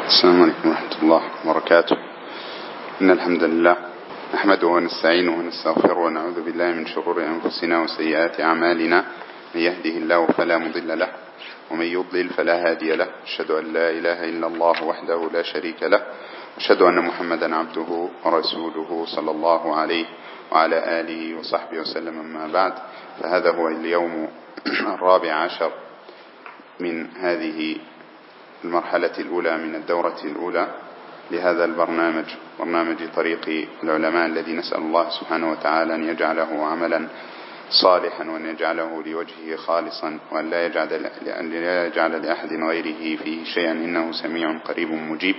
السلام عليكم ورحمة الله وبركاته. إن الحمد لله نحمده ونستعينه ونستغفره ونعوذ بالله من شرور أنفسنا وسيئات أعمالنا. من يهده الله فلا مضل له ومن يضلل فلا هادي له. أشهد أن لا إله إلا الله وحده لا شريك له، أشهد أن محمدا عبده ورسوله صلى الله عليه وعلى آله وصحبه وسلم. أما بعد، فهذا هو اليوم 14 من هذه المرحلة الأولى من الدورة الأولى لهذا البرنامج، برنامج طريق العلماء، الذي نسأل الله سبحانه وتعالى أن يجعله عملا صالحا وأن يجعله لوجهه خالصا وأن لا يجعل لأحد غيره فيه شيئا، إنه سميع قريب مجيب.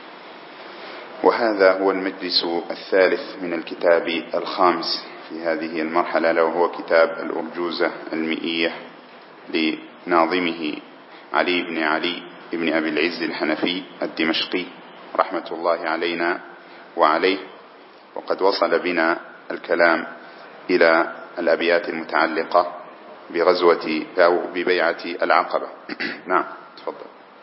وهذا هو المجلس الثالث من الكتاب الخامس في هذه المرحلة، له هو كتاب الأرجوزة المئية لناظمه علي بن علي ابن أبي العز الحنفي الدمشقي رحمة الله علينا وعليه. وقد وصل بنا الكلام إلى الأبيات المتعلقة بغزوة أو ببيعة العقبة. نعم، تفضل.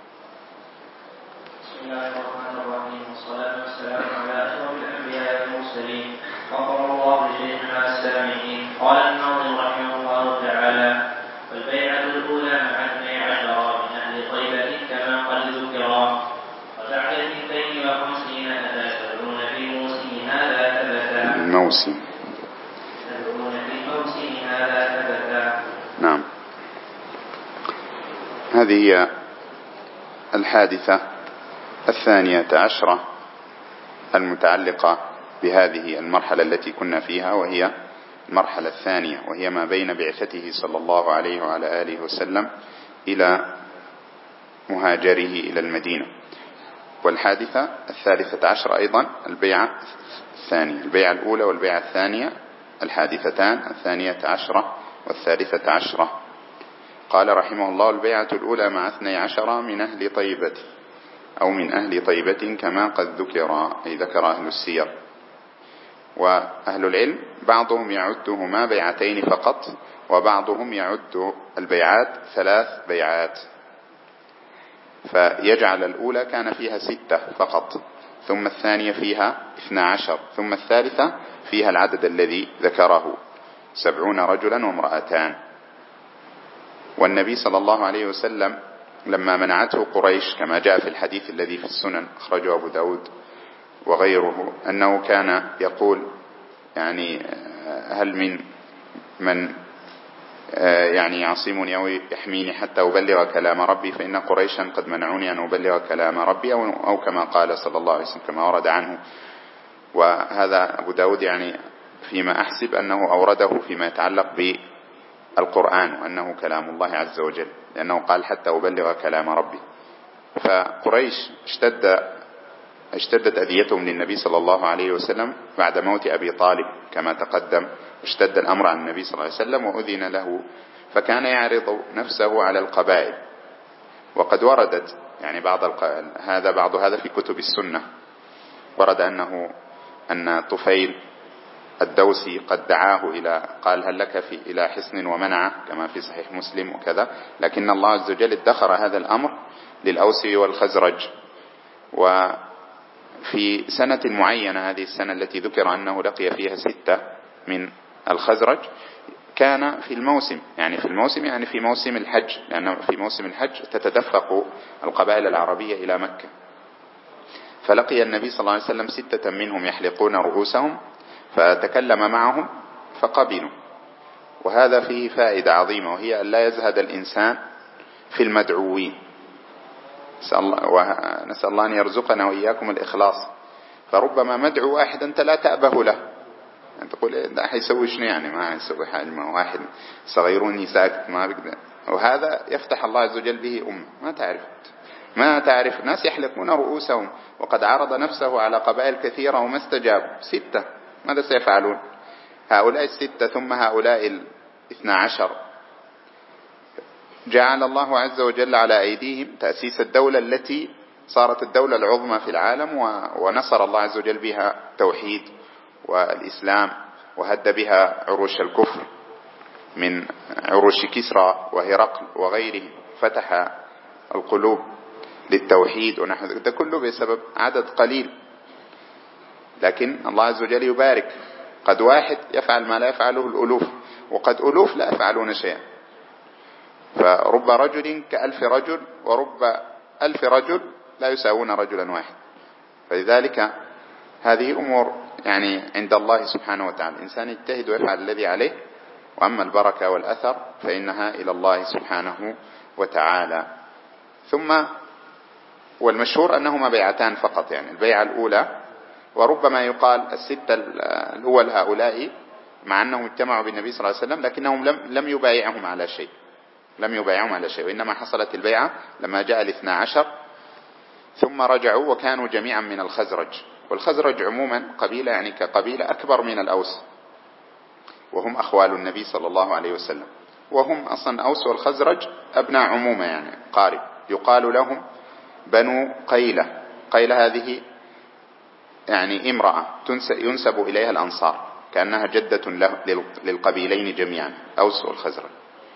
بسم الله الرحمن الرحيم، والصلاة والسلام على أشرف الأنبياء والمرسلين، غفر الله لشيخنا السامعين. قال الناظم رحمه الله تعالى: والبيعة الأولى مع 12 من أهل طيبة كما قد ذكرا، وبعد 52 أتى 70 في موسم هذا ثبتا. الموسم 70 في موسم هذا ثبتا. نعم. هذه هي الحادثة 12 المتعلقة بهذه المرحلة التي كنا فيها، وهي المرحلة الثانية، وهي ما بين بعثته صلى الله عليه وعلى آله وسلم إلى مهاجره إلى المدينة. والحادثة 13 أيضا البيعة الثانية، البيعة الأولى والبيعة الثانية، الحادثتان 12 و13. قال رحمه الله: البيعة الأولى مع 12 من أهل طيبة أو من أهل طيبة كما قد ذكر، أي ذكر أهل السير. وأهل العلم بعضهم يعدهما بيعتين فقط، وبعضهم يعد البيعات 3 بيعات، فيجعل الأولى كان فيها 6 فقط، ثم الثانية فيها 12، ثم الثالثة فيها العدد الذي ذكره 70 رجلا وامرأتان. والنبي صلى الله عليه وسلم لما منعته قريش كما جاء في الحديث الذي في السنن أخرجه أبو داود وغيره، أنه كان يقول يعني: هل من يعني يعصمني أو يحميني حتى أبلغ كلام ربي، فإن قريشا قد منعوني أن أبلغ كلام ربي، أو كما قال صلى الله عليه وسلم كما ورد عنه. وهذا أبو داود يعني فيما أحسب أنه أورده فيما يتعلق بالقرآن وأنه كلام الله عز وجل، لأنه قال حتى أبلغ كلام ربي. فقريش اشتدت أذيتهم للنبي صلى الله عليه وسلم بعد موت أبي طالب كما تقدم، اشتد الأمر عن النبي صلى الله عليه وسلم وأذن له، فكان يعرض نفسه على القبائل. وقد وردت يعني بعض هذا في كتب السنة، ورد أن طفيل الدوسي قد دعاه قال: هل لك إلى حصن ومنعه، كما في صحيح مسلم وكذا، لكن الله عز وجل ادخر هذا الأمر للأوس والخزرج. وفي سنة معينة، هذه السنة التي ذكر أنه لقي فيها 6 من الخزرج، كان في الموسم يعني في موسم الحج، لأن في موسم الحج تتدفق القبائل العربية إلى مكة. فلقي النبي صلى الله عليه وسلم 6 منهم يحلقون رؤوسهم، فتكلم معهم فقبلوا. وهذا فيه فائدة عظيمة، وهي أن لا يزهد الإنسان في المدعوين. نسأل الله أن يرزقنا وإياكم الإخلاص. فربما مدعو واحد أنت لا تأبه له، أنت تقول ده حيسوي شنو يعني، ما حيسوي حاجة، ما واحد صغيروني ساكت ما بقدر. وهذا يفتح الله عز وجل به ما تعرف ناس يحلقون رؤوسهم، وقد عرض نفسه على قبائل كثيرة وما استجاب. 6 ماذا سيفعلون هؤلاء 6 ثم هؤلاء 12؟ جعل الله عز وجل على أيديهم تأسيس الدولة التي صارت الدولة العظمى في العالم، ونصر الله عز وجل بها التوحيد والإسلام، وهد بها عروش الكفر من عروش كسرى وهرقل وغيره، فتح القلوب. للتوحيد ونحو ذلك، ده كله بسبب عدد قليل، لكن الله عز وجل يبارك. قد واحد يفعل ما لا يفعله الألوف، وقد ألوف لا يفعلون شيئا. فرب رجل كألف رجل، ورب 1000 رجل لا يساوون رجلا واحد. فلذلك هذه أمور يعني عند الله سبحانه وتعالى، الإنسان يجتهد ويفعل الذي عليه، وأما البركة والأثر فإنها إلى الله سبحانه وتعالى. ثم والمشهور أنهما بيعتان فقط، يعني البيعة الأولى، وربما يقال الستة الأول هؤلاء مع أنهم اجتمعوا بالنبي صلى الله عليه وسلم لكنهم لم يبايعهم على شيء، وإنما حصلت البيعة لما جاء 12 ثم رجعوا، وكانوا جميعا من الخزرج. والخزرج عموما قبيلة يعني كقبيلة أكبر من الأوس، وهم أخوال النبي صلى الله عليه وسلم، وهم أصلا أوس والخزرج أبناء عمومة يعني قارب. يقال لهم بنو قيلة. قيلة هذه يعني امرأة ينسب إليها الأنصار، كأنها جدة للقبيلين جميعا، أوس والخزرج.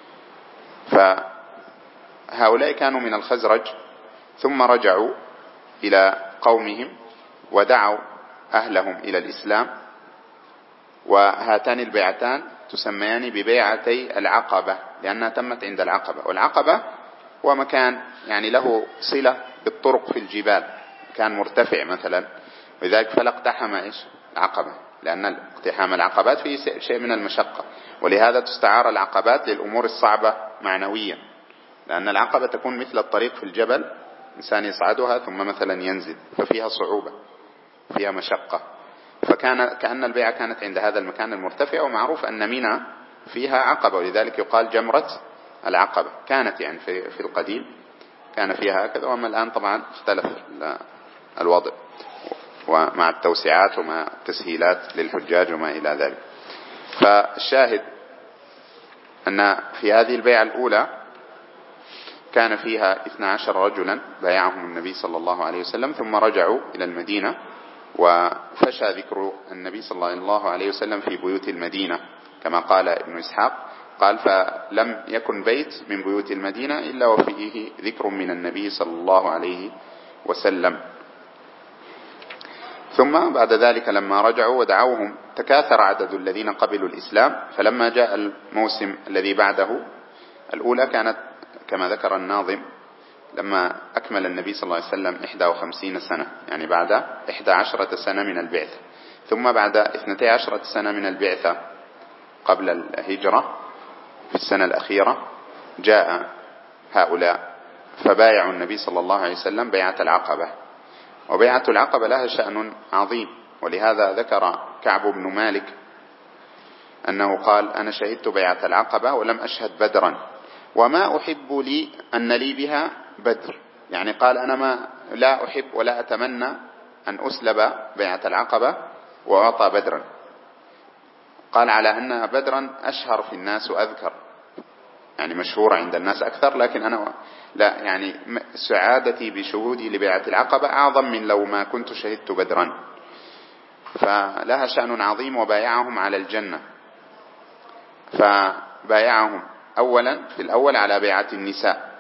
فهؤلاء كانوا من الخزرج، ثم رجعوا إلى قومهم ودعوا أهلهم إلى الإسلام. وهاتان البيعتان تسميان ببيعتي العقبة، لأنها تمت عند العقبة. والعقبة هو مكان يعني له صلة بالطرق في الجبال، كان مرتفع مثلا، ولذلك فلا اقتحم العقبة، لأن اقتحام العقبات فيه شيء من المشقة، ولهذا تستعار العقبات للأمور الصعبة معنويا، لأن العقبة تكون مثل الطريق في الجبل، إنسان يصعدها ثم مثلا ينزل، ففيها صعوبة، فيها مشقة. كأن البيعة كانت عند هذا المكان المرتفع، ومعروف أن منى فيها عقبة، ولذلك يقال جمرة العقبة. كانت يعني في القديم كان فيها هكذا، وأما الآن طبعا اختلف الوضع، ومع التوسعات ومع التسهيلات للحجاج وما إلى ذلك. فالشاهد أن في هذه البيعة الأولى كان فيها 12 رجلا بايعهم النبي صلى الله عليه وسلم، ثم رجعوا إلى المدينة، وفشى ذكر النبي صلى الله عليه وسلم في بيوت المدينة، كما قال ابن إسحاق، قال فلم يكن بيت من بيوت المدينة إلا وفيه ذكر من النبي صلى الله عليه وسلم. ثم بعد ذلك لما رجعوا ودعوهم تكاثر عدد الذين قبلوا الإسلام. فلما جاء الموسم الذي بعده، الأولى كانت كما ذكر الناظم لما أكمل النبي صلى الله عليه وسلم 51 سنة، يعني بعد 11 سنة من البعثة. ثم بعد 12 سنة من البعثة قبل الهجرة في السنة الأخيرة جاء هؤلاء فبايعوا النبي صلى الله عليه وسلم بيعة العقبة. وبيعة العقبة لها شأن عظيم، ولهذا ذكر كعب بن مالك أنه قال أنا شهدت بيعة العقبة ولم أشهد بدرا، وما أحب لي أن لي بها بدر. يعني قال أنا لا أحب ولا أتمنى أن أسلب بيعة العقبة وأعطى بدرا. قال على أن بدرا أشهر في الناس وأذكر، يعني مشهورة عند الناس أكثر، لكن أنا لا، يعني سعادتي بشهودي لبيعة العقبة أعظم من لو ما كنت شهدت بدرا. فلها شأن عظيم. وبايعهم على الجنة، فبايعهم أولا في الأول على بيعة النساء.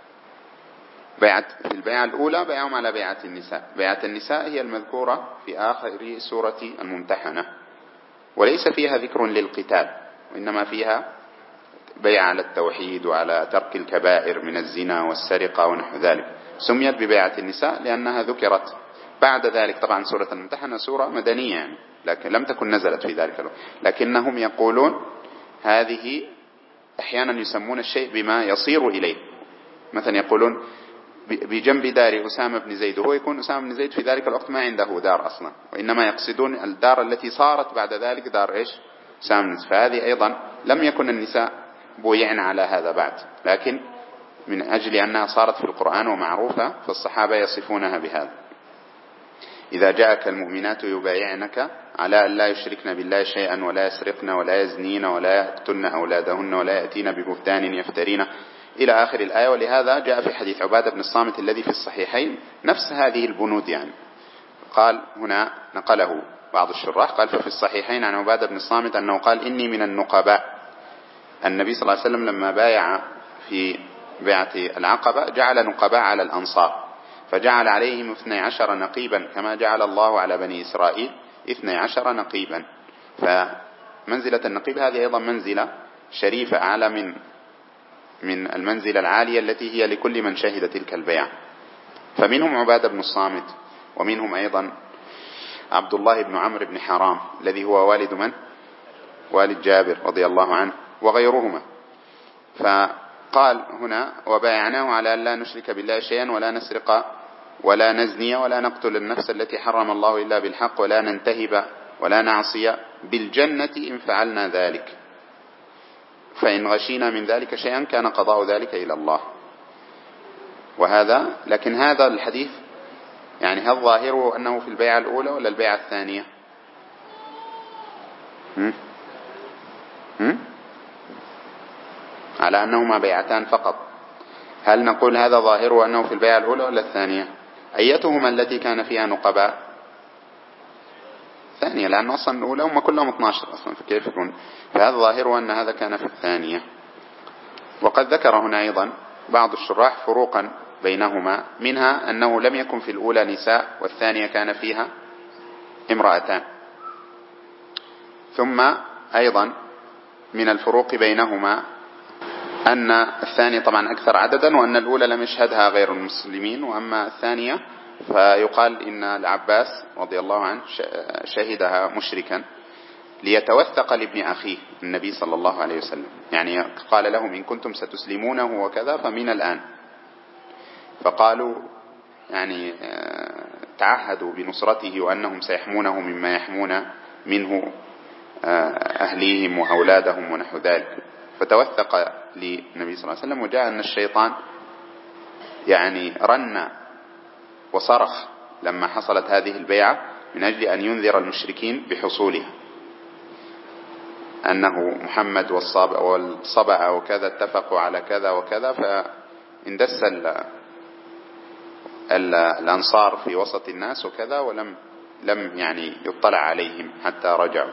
في البيعة الأولى بايعهم على بيعة النساء. بيعة النساء هي المذكورة في آخر سورة الممتحنة، وليس فيها ذكر للقتال، وإنما فيها بيع على التوحيد وعلى ترك الكبائر من الزنا والسرقة ونحو ذلك. سميت ببيعة النساء لأنها ذكرت بعد ذلك. طبعا سورة الممتحنة سورة مدنية يعني، لكن لم تكن نزلت في ذلك الوقت. لكنهم يقولون هذه أحيانا يسمون الشيء بما يصير إليه. مثلا يقولون بجنب دار أسامة بن زيد، وهو يكون أسامة بن زيد في ذلك الوقت ما عنده دار أصلا، وإنما يقصدون الدار التي صارت بعد ذلك دار أسامة بن زيد. فهذه أيضا لم يكن النساء بويعن على هذا بعد، لكن من أجل أنها صارت في القرآن ومعروفة فالصحابة يصفونها بهذا. إذا جاءك المؤمنات يبايعنك على أن لا يشركن بالله شيئا ولا يسرقن ولا يزنين ولا يقتلن أولادهن ولا يأتين ببهتان يفترين إلى آخر الآية. ولهذا جاء في حديث عبادة بن الصامت الذي في الصحيحين نفس هذه البنود، يعني قال هنا نقله بعض الشراح، قال ففي الصحيحين عن عبادة بن الصامت أنه قال إني من النقباء. النبي صلى الله عليه وسلم لما بايع في بيعة العقبة جعل نقباء على الأنصار، فجعل عليهم 12 نقيبا كما جعل الله على بني إسرائيل 12 نقيبا. فمنزلة النقيب هذه أيضا منزلة شريفة أعلى من المنزلة العالية التي هي لكل من شهد تلك البيعة. فمنهم عبادة بن الصامت، ومنهم أيضا عبد الله بن عمرو بن حرام الذي هو والد من؟ والد جابر رضي الله عنه، وغيرهما. فقال هنا: وبايعناه على أن لا نشرك بالله شيئا ولا نسرق ولا نزني ولا نقتل النفس التي حرم الله إلا بالحق ولا ننتهب ولا نعصي بالجنة إن فعلنا ذلك، فإن غشينا من ذلك شيئا كان قضاء ذلك إلى الله. وهذا لكن هذا الحديث يعني هل ظاهره أنه في البيعة الأولى ولا البيعة الثانية؟ على أنهما بيعتان فقط. هل نقول هذا ظاهره أنه في البيعة الأولى ولا الثانية؟ أيتهما التي كان فيها نقباء؟ ثانية، لأن أصلا الأولى هم كلهم 12 أصلا، فكيف يكون؟ فهذا ظاهره أن هذا كان في الثانية. وقد ذكر هنا أيضا بعض الشراح فروقا بينهما، منها أنه لم يكن في الأولى نساء والثانية كان فيها امرأتان. ثم أيضا من الفروق بينهما أن الثانية طبعا أكثر عددا، وأن الأولى لم يشهدها غير المسلمين، وأما الثانية فيقال إن العباس رضي الله عنه شهدها مشركا ليتوثق لابن أخيه النبي صلى الله عليه وسلم، يعني قال لهم: إن كنتم ستسلمونه وكذا فمن الآن. فقالوا يعني تعهدوا بنصرته وأنهم سيحمونه مما يحمون منه أهليهم وأولادهم ونحو ذلك. فتوثق للنبي صلى الله عليه وسلم، وجاء أن الشيطان يعني رن وصرخ لما حصلت هذه البيعة من أجل أن ينذر المشركين بحصولها، أنه محمد والصبع وكذا اتفقوا على كذا وكذا، فاندس الأنصار في وسط الناس وكذا، ولم يعني يطلع عليهم حتى رجعوا.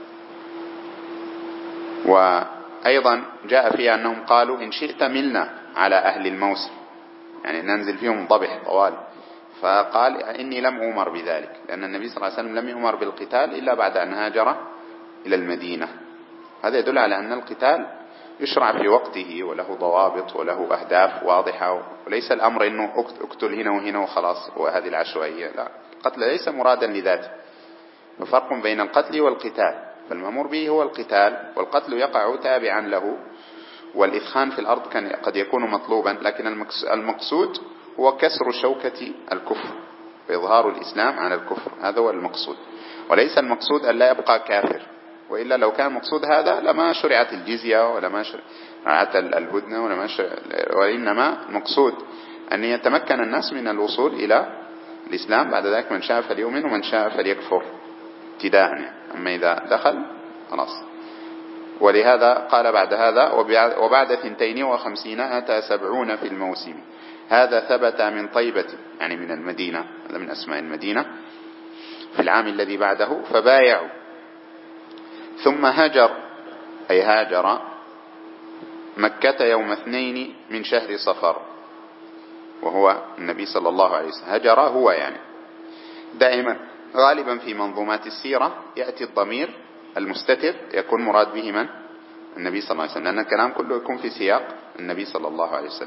وأيضا جاء فيها أنهم قالوا: إن شئت ملنا على أهل الموسم، يعني ننزل فيهم ضبح طوال. فقال: إني لم أمر بذلك، لأن النبي صلى الله عليه وسلم لم يؤمر بالقتال إلا بعد أن هاجر إلى المدينة. هذا يدل على أن القتال يشرع في وقته وله ضوابط وله أهداف واضحة، وليس الأمر إنه اقتل هنا وهنا وخلاص وهذه العشوائية. لا، القتل ليس مرادا لذاته، ففرق بين القتل والقتال. فالمأمور به هو القتال، والقتل يقع تابعا له، والإثخان في الأرض قد يكون مطلوبا، لكن المقصود هو كسر شوكة الكفر وإظهار الإسلام على الكفر، هذا هو المقصود، وليس المقصود أن لا يبقى كافر. وإلا لو كان مقصود هذا لما شرعت الجزية ولا ما شرعت الهدنة ولا ما وإنما المقصود أن يتمكن الناس من الوصول إلى الإسلام، بعد ذلك من شاء فليؤمن ومن شاء فليكفر ابتداء يعني. أما إذا دخل خلاص. ولهذا قال بعد هذا: وبعد 52 أتى 70 في الموسم. هذا ثبت من طيبة، يعني من المدينة، هذا من أسماء المدينة، في العام الذي بعده، فبايعوا. ثم هاجر، أي هاجر مكة يوم 2 من شهر صفر، وهو النبي صلى الله عليه وسلم. هجر هو يعني دائما غالبا في منظومات السيرة يأتي الضمير المستتر يكون مراد به من؟ النبي صلى الله عليه وسلم، لأن الكلام كله يكون في سياق النبي صلى الله عليه وسلم.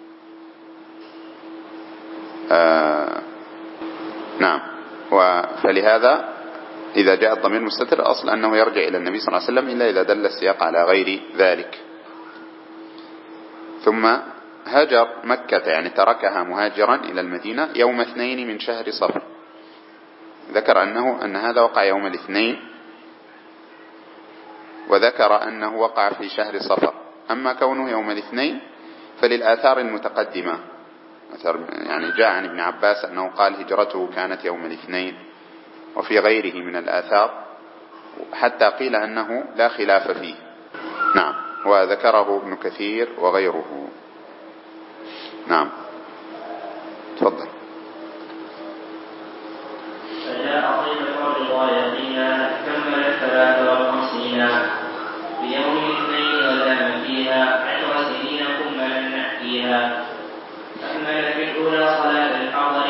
نعم. فلهذا إذا جاء الضمير المستتر أصل أنه يرجع إلى النبي صلى الله عليه وسلم، إلا إذا دل السياق على غير ذلك. ثم هاجر مكة، يعني تركها مهاجرا إلى المدينة يوم 2 من شهر صفر. ذكر أن هذا وقع يوم الاثنين، وذكر أنه وقع في شهر صفر. أما كونه يوم الاثنين فللآثار المتقدمة، يعني جاء عن ابن عباس أنه قال هجرته كانت يوم الاثنين، وفي غيره من الآثار، حتى قيل أنه لا خلاف فيه. نعم. وذكره ابن كثير وغيره. نعم. تفضل. فجاء طيبة الروايتين كمل 53 في يوم الاثنين ودام فيها 10 سنين كملا نحكيها. فأكمل في الأولى صلاة الحضر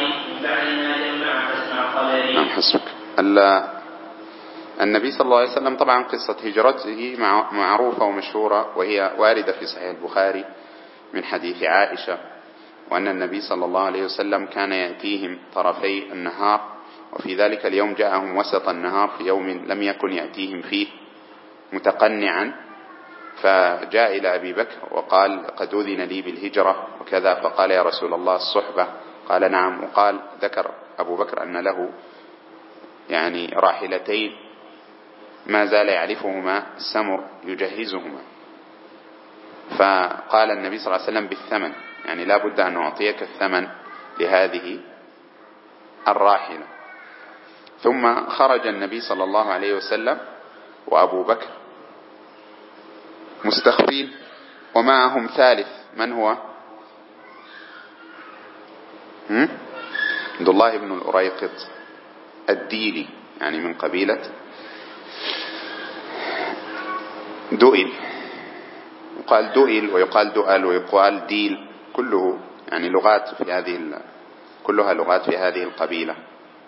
نعم حسبك. النبي صلى الله عليه وسلم طبعا قصة هجرته معروفة ومشهورة، وهي واردة في صحيح البخاري من حديث عائشة، وأن النبي صلى الله عليه وسلم كان يأتيهم طرفي النهار، وفي ذلك اليوم جاءهم وسط النهار في يوم لم يكن يأتيهم فيه متقنعا، فجاء إلى أبي بكر وقال قد أذن لي بالهجرة وكذا، فقال يا رسول الله الصحبة؟ قال نعم. وقال ذكر أبو بكر أن له يعني راحلتين ما زال يعرفهما السمر يجهزهما، فقال النبي صلى الله عليه وسلم بالثمن، يعني لا بد أن أعطيك الثمن لهذه الراحلة. ثم خرج النبي صلى الله عليه وسلم وأبو بكر مستخفين، ومعهم ثالث، من هو؟ عبد الله بن الأريقط الديلي، يعني من قبيلة دؤل، يقال دؤل ويقال دؤل ويقال ديل، كله يعني لغات في كلها لغات في هذه القبيلة،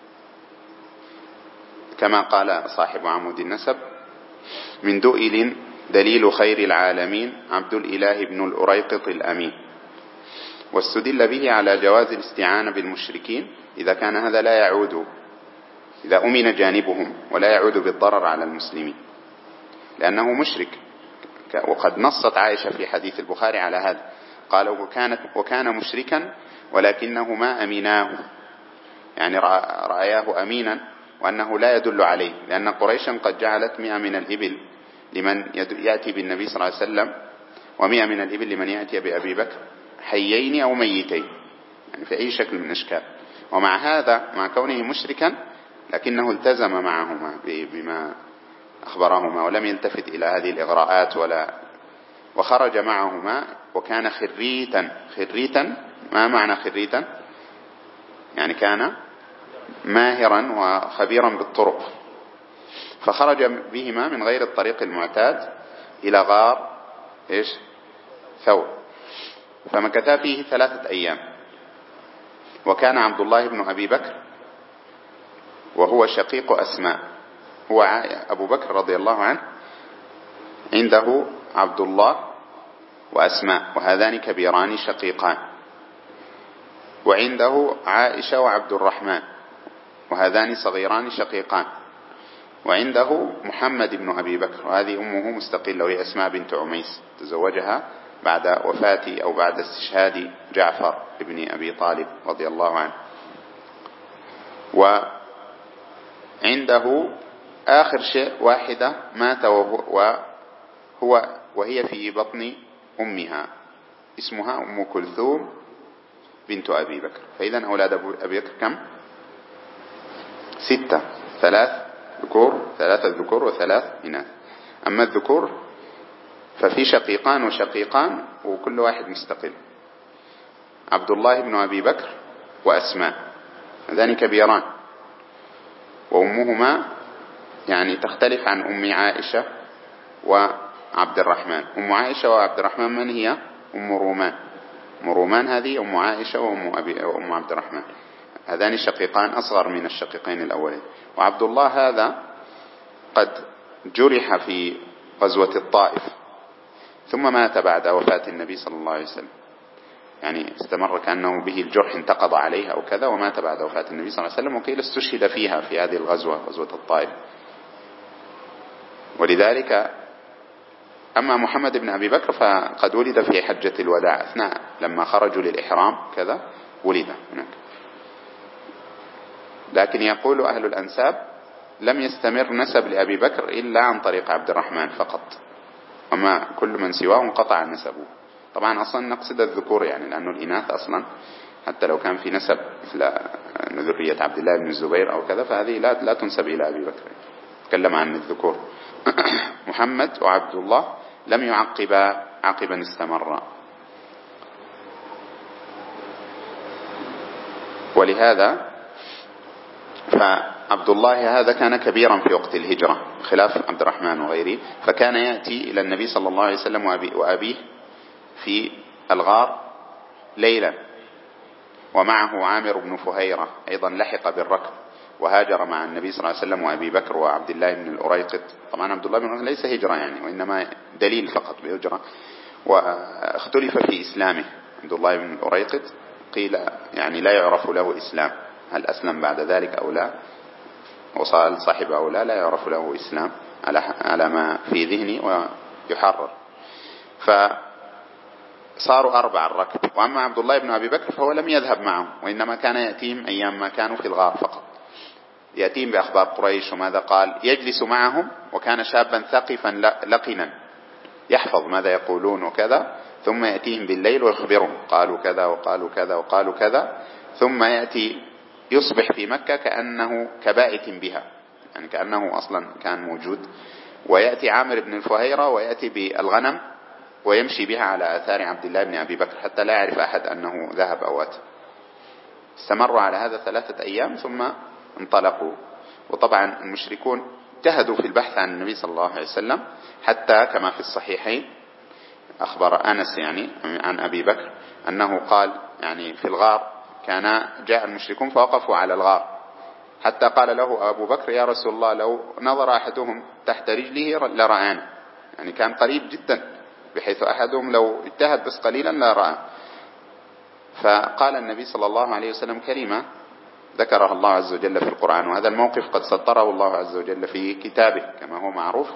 كما قال صاحب عمود النسب: من دؤل دليل خير العالمين عبد الإله بن الأريقط الأمين. واستدل به على جواز الاستعانة بالمشركين إذا كان هذا لا يعود، إذا أمن جانبهم ولا يعود بالضرر على المسلمين، لأنه مشرك. وقد نصت عائشة في حديث البخاري على هذا، قال وكان مشركا ولكنه ما أميناه، يعني رأياه أمينا وأنه لا يدل عليه، لأن قريشا قد جعلت 100 من الإبل لمن يأتي بالنبي صلى الله عليه وسلم، و100 من الإبل لمن يأتي بأبي بكر حيين أو ميتين، يعني في أي شكل من الأشكال. ومع هذا، مع كونه مشركا، لكنه التزم معهما بما أخبرهما ولم يلتفت إلى هذه الإغراءات وخرج معهما، وكان خريتا. ما معنى خريتا؟ يعني كان ماهرا وخبيرا بالطرق، فخرج بهما من غير الطريق المعتاد إلى غار ثور، فمكثا فيه 3 أيام. وكان عبد الله بن أبي بكر وهو شقيق أسماء، هو أبو بكر رضي الله عنه عنده عبد الله وأسماء، وهذان كبيران شقيقان، وعنده عائشة وعبد الرحمن، وهذان صغيران شقيقان، وعنده محمد بن أبي بكر، وهذه أمه مستقلة، وهي أسماء بنت عميس، تزوجها بعد وفاة أو بعد استشهاد جعفر ابن أبي طالب رضي الله عنه. وعنده آخر شيء واحدة مات وهي في بطن أمها، اسمها أم كلثوم بنت أبي بكر. فإذا أولاد أبي بكر كم؟ 6، 3 ذكور و3 إناث. أما الذكور ففي شقيقان وشقيقان، وكل واحد مستقل. عبد الله بن أبي بكر وأسماء، هذان كبيران، وأمهما يعني تختلف عن أم عائشة وعبد الرحمن. أم عائشة وعبد الرحمن من هي؟ أم رومان هذه أم عائشة وأم عبد الرحمن، هذان شقيقان أصغر من الشقيقين الأولين. وعبد الله هذا قد جرح في غزوة الطائف، ثم مات بعد وفاة النبي صلى الله عليه وسلم، يعني استمر كأنه به الجرح انتقض عليه أو كذا، ومات بعد وفاة النبي صلى الله عليه وسلم، وقيل استشهد فيها في هذه الغزوة، غزوة الطائف. ولذلك أما محمد بن أبي بكر فقد ولد في حجة الوداع، أثناء لما خرجوا للإحرام كذا ولد هناك. لكن يقول أهل الأنساب لم يستمر نسب لأبي بكر إلا عن طريق عبد الرحمن فقط، أما كل من سواه انقطع نسبه. طبعا أصلا نقصد الذكور، يعني لأنه الإناث أصلا حتى لو كان في نسب مثل ذرية عبد الله بن الزبير أو كذا، فهذه لا تنسب إلى أبي بكر، تكلم عن الذكور. محمد وعبد الله لم يعقبا عقبا استمرا. ولهذا فعبد الله هذا كان كبيرا في وقت الهجرة خلاف عبد الرحمن وغيره، فكان يأتي إلى النبي صلى الله عليه وسلم وأبيه في الغار ليلا، ومعه عامر بن فهيرة أيضا لحق بالركب، وهاجر مع النبي صلى الله عليه وسلم وأبي بكر وعبد الله بن الأريقط. طبعا عبد الله بن الأريقط ليس هجرة يعني، وإنما دليل فقط بهجرة. واختلف في إسلامه. عبد الله بن الأريقط قيل يعني لا يعرف له إسلام، هل أسلم بعد ذلك أو لا، وصال صاحب أو لا يعرف له إسلام على ما في ذهني ويحرر. فصاروا 4 الركب. وأما عبد الله بن أبي بكر فهو لم يذهب معهم، وإنما كان يأتيهم أيام ما كانوا في الغار فقط، يأتيهم بأخبار قريش وماذا قال، يجلس معهم، وكان شابا ثقفا لقنا يحفظ ماذا يقولون وكذا، ثم يأتيهم بالليل ويخبرهم قالوا كذا وقالوا كذا وقالوا كذا، ثم يأتي يصبح في مكة كأنه كبائت بها، يعني كأنه أصلا كان موجود. ويأتي عامر بن الفهيرة ويأتي بالغنم ويمشي بها على آثار عبد الله بن أبي بكر حتى لا يعرف أحد أنه ذهب أو أتى. استمروا على هذا 3 أيام ثم انطلقوا. وطبعا المشركون اجتهدوا في البحث عن النبي صلى الله عليه وسلم، حتى كما في الصحيحين أخبر أنس يعني عن أبي بكر أنه قال يعني في الغار كان جاء المشركون فوقفوا على الغار، حتى قال له أبو بكر يا رسول الله لو نظر أحدهم تحت رجله لرآنا، يعني كان قريب جدا بحيث أحدهم لو اجتهد بس قليلا لا رأى. فقال النبي صلى الله عليه وسلم كلمة ذكرها الله عز وجل في القرآن، وهذا الموقف قد سطره الله عز وجل في كتابه كما هو معروف.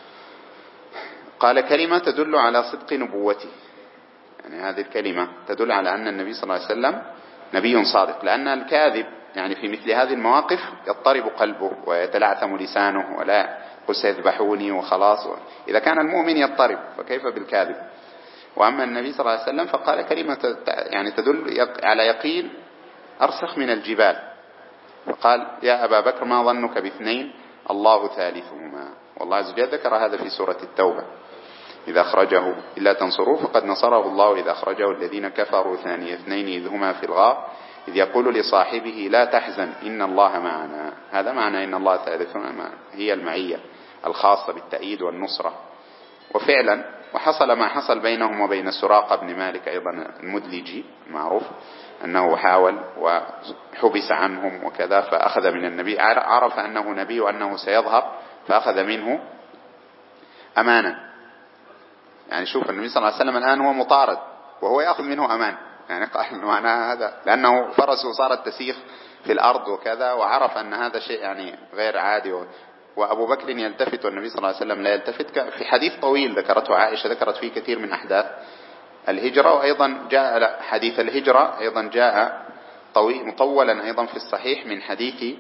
قال كلمة تدل على صدق نبوته، يعني هذه الكلمة تدل على أن النبي صلى الله عليه وسلم نبي صادق، لأن الكاذب يعني في مثل هذه المواقف يضطرب قلبه ويتلعثم لسانه ولا يقول سيذبحوني وخلاص، إذا كان المؤمن يضطرب فكيف بالكاذب. وأما النبي صلى الله عليه وسلم فقال كلمة يعني تدل على يقين أرسخ من الجبال، فقال يا أبا بكر ما ظنك باثنين الله ثالثهما. والله عز وجل ذكر هذا في سورة التوبة إذا أخرجه إلا تنصروه فقد نصره الله إذا أخرجه الذين كفروا ثاني اثنين إذ هما في الغار إذ يقول لصاحبه لا تحزن إن الله معنا. هذا معنى إن الله ثالثهما، هي المعية الخاصة بالتأييد والنصرة. وفعلا وحصل ما حصل بينهم وبين سراقة بن مالك أيضا المدلجي المعروف أنه حاول وحبس عنهم وكذا، فأخذ من النبي، عرف أنه نبي وأنه سيظهر فأخذ منه أمانا. يعني شوف النبي صلى الله عليه وسلم الآن هو مطارد وهو يأخذ منه أمان، يعني قال معنى هذا لأنه فرسه صارت تسيخ في الأرض وكذا، وعرف أن هذا شيء يعني غير عادي. وأبو بكر يلتفت والنبي صلى الله عليه وسلم لا يلتفت، في حديث طويل ذكرته عائشة ذكرت فيه كثير من أحداث الهجرة. وأيضا جاء حديث الهجرة أيضا جاء مطولا أيضا في الصحيح من حديث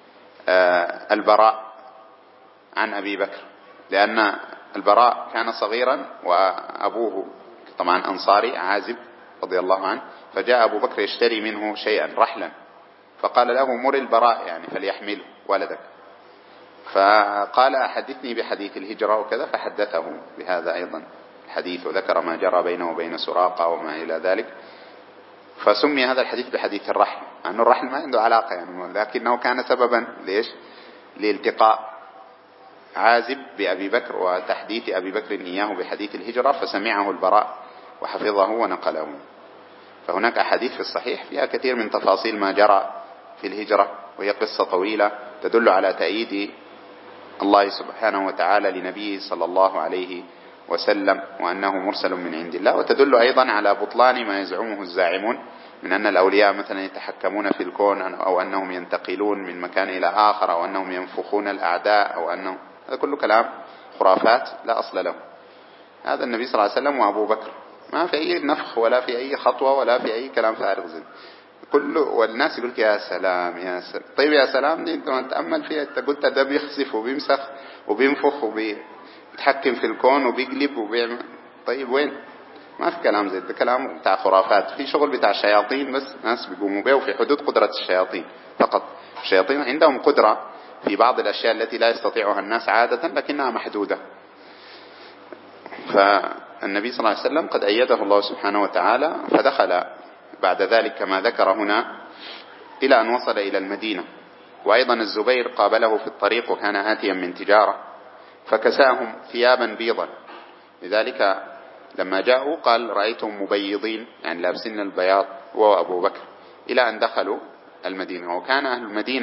البراء عن أبي بكر، لأن البراء كان صغيرا وأبوه طبعا أنصاري عازب رضي الله عنه، فجاء أبو بكر يشتري منه شيئا رحلا فقال له مر البراء يعني فليحمله ولدك، فقال أحدثني بحديث الهجرة وكذا، فحدثه بهذا أيضا الحديث وذكر ما جرى بينه وبين سراقة وما إلى ذلك. فسمي هذا الحديث بحديث الرحل، أن الرحل ما عنده علاقة يعني، لكنه كان سببا ليش؟ لالتقاء عازب بأبي بكر وتحديث أبي بكر إياه بحديث الهجرة، فسمعه البراء وحفظه ونقله. فهناك أحاديث في الصحيح فيها كثير من تفاصيل ما جرى في الهجرة، وهي قصة طويلة تدل على تأييد الله سبحانه وتعالى لنبيه صلى الله عليه وسلم وأنه مرسل من عند الله، وتدل أيضا على بطلان ما يزعمه الزاعمون من أن الأولياء مثلا يتحكمون في الكون، أو أنهم ينتقلون من مكان إلى آخر، أو أنهم ينفخون الأعداء، أو أنهم، هذا كله كلام خرافات لا أصل له. هذا النبي صلى الله عليه وسلم وأبو بكر ما في أي نفخ ولا في أي خطوة ولا في أي كلام فارغ زين كله. والناس يقولك يا سلام يا سلام، طيب يا سلام دي انت ما تأمل فيها، انت قلت ده بيخسف وبيمسخ وبينفخ وبيتحكم في الكون وبيقلب وبيعمل، طيب وين؟ ما في كلام زي ده، كلام بتاع خرافات، في شغل بتاع الشياطين بس ناس بيقوموا به، وفي حدود قدرة الشياطين فقط. الشياطين عندهم قدرة في بعض الأشياء التي لا يستطيعها الناس عادة لكنها محدودة. فالنبي صلى الله عليه وسلم قد أيده الله سبحانه وتعالى، فدخل بعد ذلك كما ذكر هنا إلى أن وصل إلى المدينة. وأيضا الزبير قابله في الطريق وكان آتيا من تجارة، فكساهم ثيابا بيضا، لذلك لما جاءوا قال رأيتهم مبيضين يعني لابسين البياض وأبو بكر، إلى أن دخلوا المدينة. وكان أهل المدينة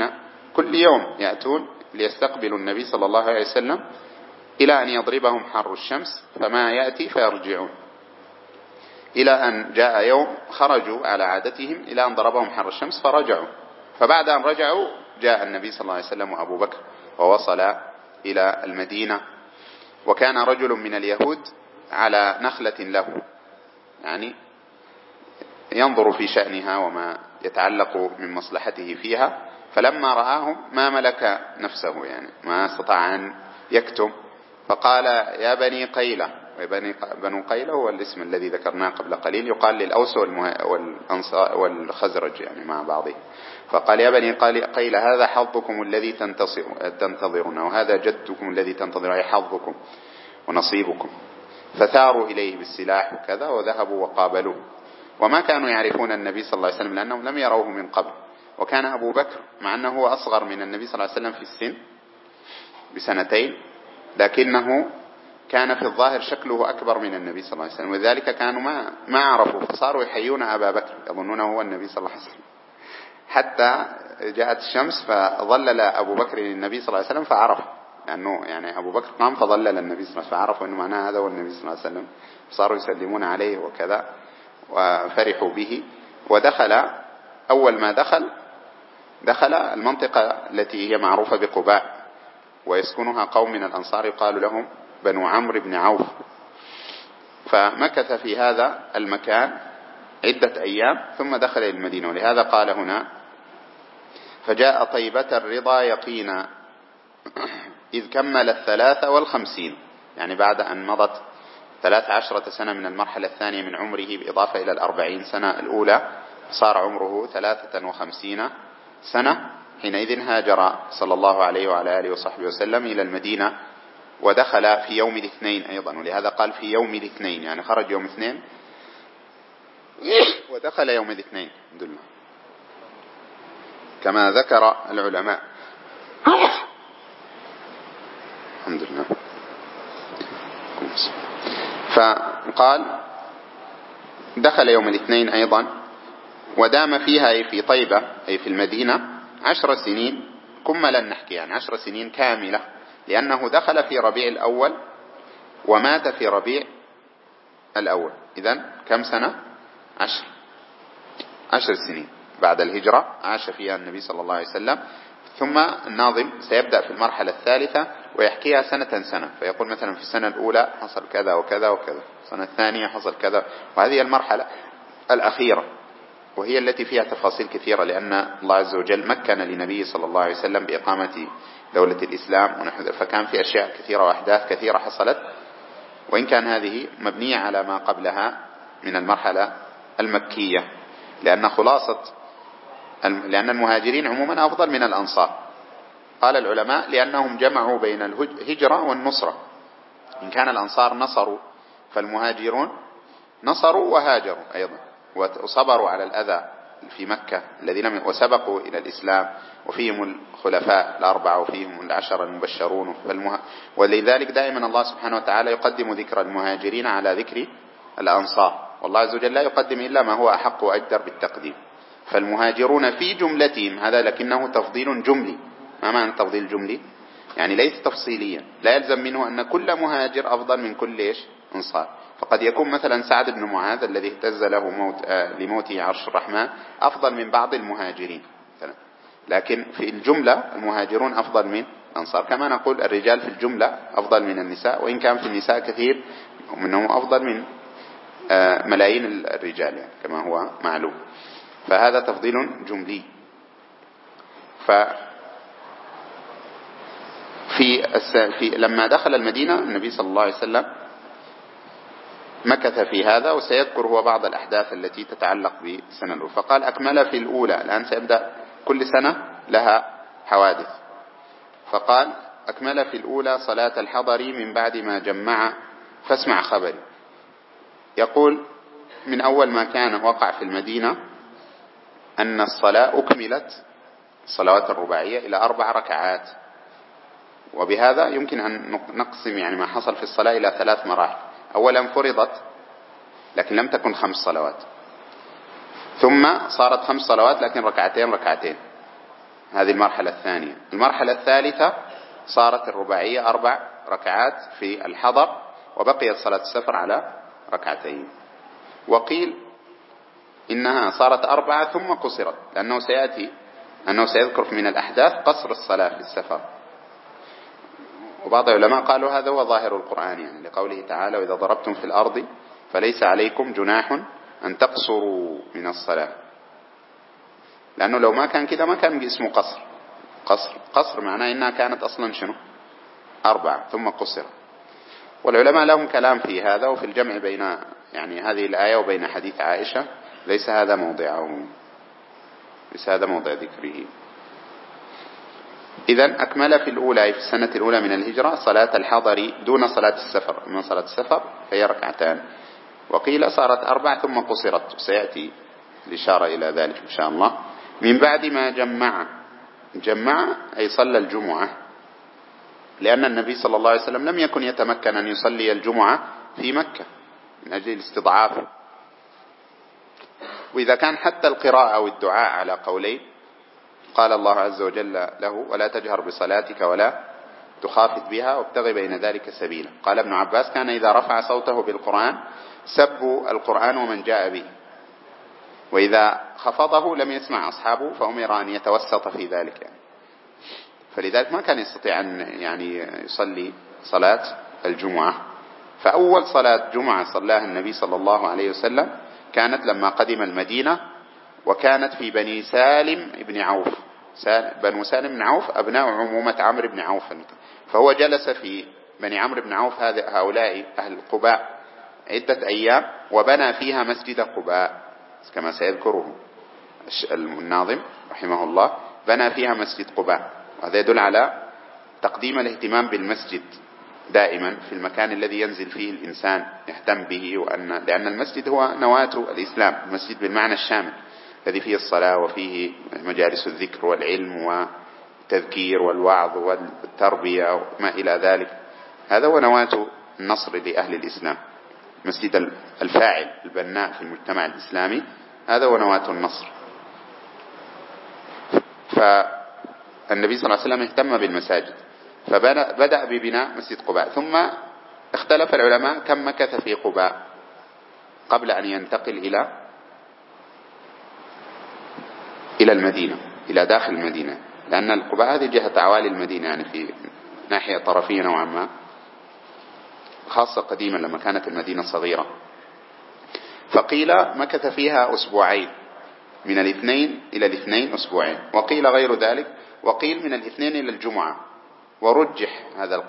كل يوم يأتون ليستقبلوا النبي صلى الله عليه وسلم إلى أن يضربهم حر الشمس فما يأتي فيرجعون، إلى أن جاء يوم خرجوا على عادتهم إلى أن ضربهم حر الشمس فرجعوا. فبعد أن رجعوا جاء النبي صلى الله عليه وسلم وأبو بكر ووصل إلى المدينة. وكان رجل من اليهود على نخلة له، يعني ينظر في شأنها وما يتعلق من مصلحته فيها، فلما رآهم ما ملك نفسه، يعني ما استطاع أن يكتم، فقال يا بني قيلة. بنو قيلة هو الاسم الذي ذكرناه قبل قليل، يقال للأوس والخزرج يعني مع بعضهم. فقال يا بني قيلة هذا حظكم الذي تنتظرون، وهذا جدكم الذي تنتظرون، أي حظكم ونصيبكم. فثاروا إليه بالسلاح وكذا وذهبوا وقابلوه، وما كانوا يعرفون النبي صلى الله عليه وسلم لأنهم لم يروه من قبل. وكان أبو بكر مع أنه هو أصغر من النبي صلى الله عليه وسلم في السن بسنتين، لكنه كان في الظاهر شكله أكبر من النبي صلى الله عليه وسلم، وذلك كانوا ما عرفوا، فصاروا يحيون أبا بكر يظنونه هو النبي صلى الله عليه وسلم، حتى جاءت الشمس فظلل أبو بكر النبي صلى الله عليه وسلم فعرف، لأنه يعني أبو بكر قام فظلل النبي صلى الله عليه وسلم فعرفوا أنه معناه هذا هو النبي صلى الله عليه وسلم، صاروا يسلمون عليه وكذا وفرحوا به. ودخل، أول ما دخل المنطقة التي هي معروفة بقباء، ويسكنها قوم من الأنصار يقال لهم بنو عمرو بن عوف. فمكث في هذا المكان عدة أيام ثم دخل إلى المدينة. ولهذا قال هنا فجاء طيبة الرضا يقينا إذ كمل 53، يعني بعد أن مضت 13 سنة من المرحلة الثانية من عمره بإضافة إلى 40 سنة الأولى، صار عمره 53 سنة. حينئذ هاجر صلى الله عليه وعلى آله وصحبه وسلم إلى المدينة، ودخل في يوم الاثنين أيضا، ولهذا قال في يوم الاثنين، يعني خرج يوم اثنين ودخل يوم الاثنين الحمد لله كما ذكر العلماء الحمد لله. فقال دخل يوم الاثنين أيضا، ودام فيها أي في طيبة أي في المدينة 10 سنين كملا نحكي، يعني 10 سنين كاملة، لأنه دخل في ربيع الأول ومات في ربيع الأول. إذن كم سنة؟ 10 سنين بعد الهجرة عاش فيها النبي صلى الله عليه وسلم. ثم الناظم سيبدأ في المرحلة الثالثة ويحكيها سنة سنة، فيقول مثلا في السنة الأولى حصل كذا وكذا وكذا، السنة الثانية حصل كذا، وهذه المرحلة الأخيرة وهي التي فيها تفاصيل كثيرة، لأن الله عز وجل مكن لنبيه صلى الله عليه وسلم بإقامة دولة الإسلام ونحو ذلك، فكان في أشياء كثيرة وأحداث كثيرة حصلت، وإن كان هذه مبنية على ما قبلها من المرحلة المكية، لأن المهاجرين عموما أفضل من الأنصار. قال العلماء لأنهم جمعوا بين الهجرة والنصرة، إن كان الأنصار نصروا فالمهاجرون نصروا وهاجروا أيضا، وصبروا على الأذى في مكة الذين وسبقوا إلى الإسلام، وفيهم الخلفاء الأربعة وفيهم العشر المبشرون، ولذلك دائما الله سبحانه وتعالى يقدم ذكر المهاجرين على ذكر الأنصار، والله عز وجل لا يقدم إلا ما هو أحق وأجدر بالتقديم. فالمهاجرون في جملتهم هذا لكنه تفضيل جملي. ما معنى التفضيل الجملي؟ يعني ليس تفصيليا، لا يلزم منه أن كل مهاجر أفضل من كل أنصار. فقد يكون مثلا سعد بن معاذ الذي اهتز له لموته عرش الرحمن أفضل من بعض المهاجرين مثلا، لكن في الجملة المهاجرون أفضل من الأنصار، كما نقول الرجال في الجملة أفضل من النساء، وإن كان في النساء كثير منهم أفضل من ملايين الرجال يعني كما هو معلوم. فهذا تفضيل جملي. لما دخل المدينة النبي صلى الله عليه وسلم مكث في هذا، وسيذكر هو بعض الأحداث التي تتعلق بالسنة الأولى. فقال أكمل في الأولى، الآن سيبدأ كل سنة لها حوادث. فقال أكمل في الأولى صلاة الحضر من بعد ما جمع فاسمع خبري. يقول من أول ما كان وقع في المدينة أن الصلاة أكملت الصلوات الرباعية إلى 4 ركعات، وبهذا يمكن أن نقسم يعني ما حصل في الصلاة إلى 3 مراحل. أولا فرضت لكن لم تكن 5 صلوات، ثم صارت 5 صلوات لكن ركعتين، هذه المرحلة الثانية. المرحلة الثالثة صارت الرباعية 4 ركعات في الحضر، وبقيت صلاة السفر على ركعتين. وقيل إنها صارت 4 ثم قصرت، لأنه سيأتي أنه سيذكر من الأحداث قصر الصلاة في السفر. وبعض العلماء قالوا هذا هو ظاهر القرآن، يعني لقوله تعالى: وإذا ضربتم في الأرض فليس عليكم جناح أن تقصروا من الصلاة، لأنه لو ما كان كذا ما كان اسمه قصر. قصر معناه إنها كانت أصلا شنو 4 ثم قصر. والعلماء لهم كلام في هذا وفي الجمع بين يعني هذه الآية وبين حديث عائشة، ليس هذا موضعه، ليس هذا موضع ذكره. إذن أكمل في الأولى، في السنة الأولى من الهجرة، صلاة الحضر دون صلاة السفر. أما صلاة السفر فهي ركعتان، وقيل صارت 4 ثم قصرت، سيأتي الإشارة إلى ذلك إن شاء الله. من بعد ما جمع أي صلى الجمعة، لأن النبي صلى الله عليه وسلم لم يكن يتمكن أن يصلي الجمعة في مكة من أجل الاستضعاف. وإذا كان حتى القراءة أو الدعاء على قولين، قال الله عز وجل له: ولا تجهر بصلاتك ولا تخافت بها وابتغ بين ذلك سبيلا. قال ابن عباس: كان إذا رفع صوته بالقرآن سبوا القرآن ومن جاء به، وإذا خفضه لم يسمع أصحابه فأمر أن يتوسط في ذلك يعني. فلذلك ما كان يستطيع أن يعني يصلي صلاة الجمعة. فأول صلاة جمعة صلاها النبي صلى الله عليه وسلم كانت لما قدم المدينة، وكانت في بني سالم بن عوف. بنو سالم بن عوف أبناء عمومة عمرو بن عوف، فهو جلس في بني عمرو بن عوف هؤلاء أهل قباء عدة أيام، وبنى فيها مسجد قباء كما سيذكره الناظم رحمه الله. بنى فيها مسجد قباء، وهذا يدل على تقديم الاهتمام بالمسجد دائما في المكان الذي ينزل فيه الإنسان، يهتم به. لأن المسجد هو نواة الإسلام، المسجد بالمعنى الشامل الذي فيه الصلاة وفيه مجالس الذكر والعلم والتذكير والوعظ والتربية وما إلى ذلك. هذا هو نواة النصر لأهل الإسلام، مسجد الفاعل البناء في المجتمع الإسلامي، هذا هو نواة النصر. فالنبي صلى الله عليه وسلم اهتم بالمساجد، فبدأ ببناء مسجد قباء. ثم اختلف العلماء كم مكث في قباء قبل أن ينتقل إلى المدينة، إلى داخل المدينة، لأن القباء هذه جهة عوالي المدينة، يعني في ناحية طرفية نوعا ما، خاصة قديما لما كانت المدينة صغيرة. فقيل مكث فيها أسبوعين، من الاثنين إلى الاثنين أسبوعين، وقيل غير ذلك، وقيل من الاثنين إلى الجمعة. ورجح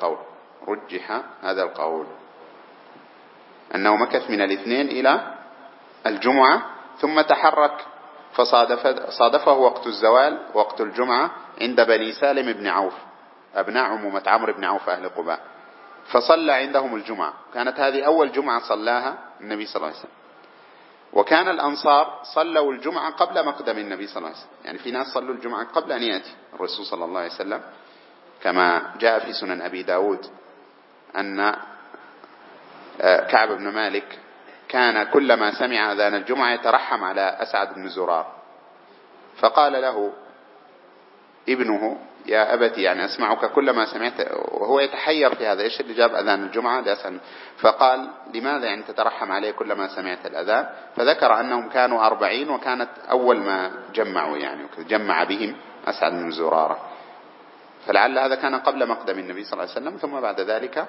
هذا القول أنه مكث من الاثنين إلى الجمعة، ثم تحرك فصادفه وقت الزوال وقت الجمعة عند بني سالم بن عوف أبناء عمومة عمرو بن عوف أهل قباء، فصلى عندهم الجمعة. كانت هذه أول جمعة صلاها النبي صلى الله عليه وسلم. وكان الأنصار صلوا الجمعة قبل مقدم النبي صلى الله عليه وسلم، يعني في ناس صلوا الجمعة قبل أن يأتي الرسول صلى الله عليه وسلم، كما جاء في سنن أبي داود أن كعب بن مالك كان كلما سمع أذان الجمعة يترحم على أسعد بن زرار، فقال له ابنه: يا أبتي، يعني أسمعك كلما سمعت، وهو يتحير في هذا، إيش اللي جاب أذان الجمعة لأسأل؟ فقال: لماذا يعني تترحم عليه كلما سمعت الأذان؟ فذكر أنهم كانوا 40، وكانت أول ما جمعوا يعني جمع بهم أسعد بن زرارة، فلعل هذا كان قبل مقدم النبي صلى الله عليه وسلم. ثم بعد ذلك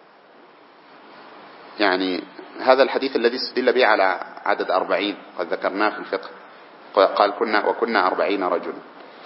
يعني هذا الحديث الذي استدل به على عدد 40 قد ذكرناه في الفقه، قال وكنا 40 رجلا.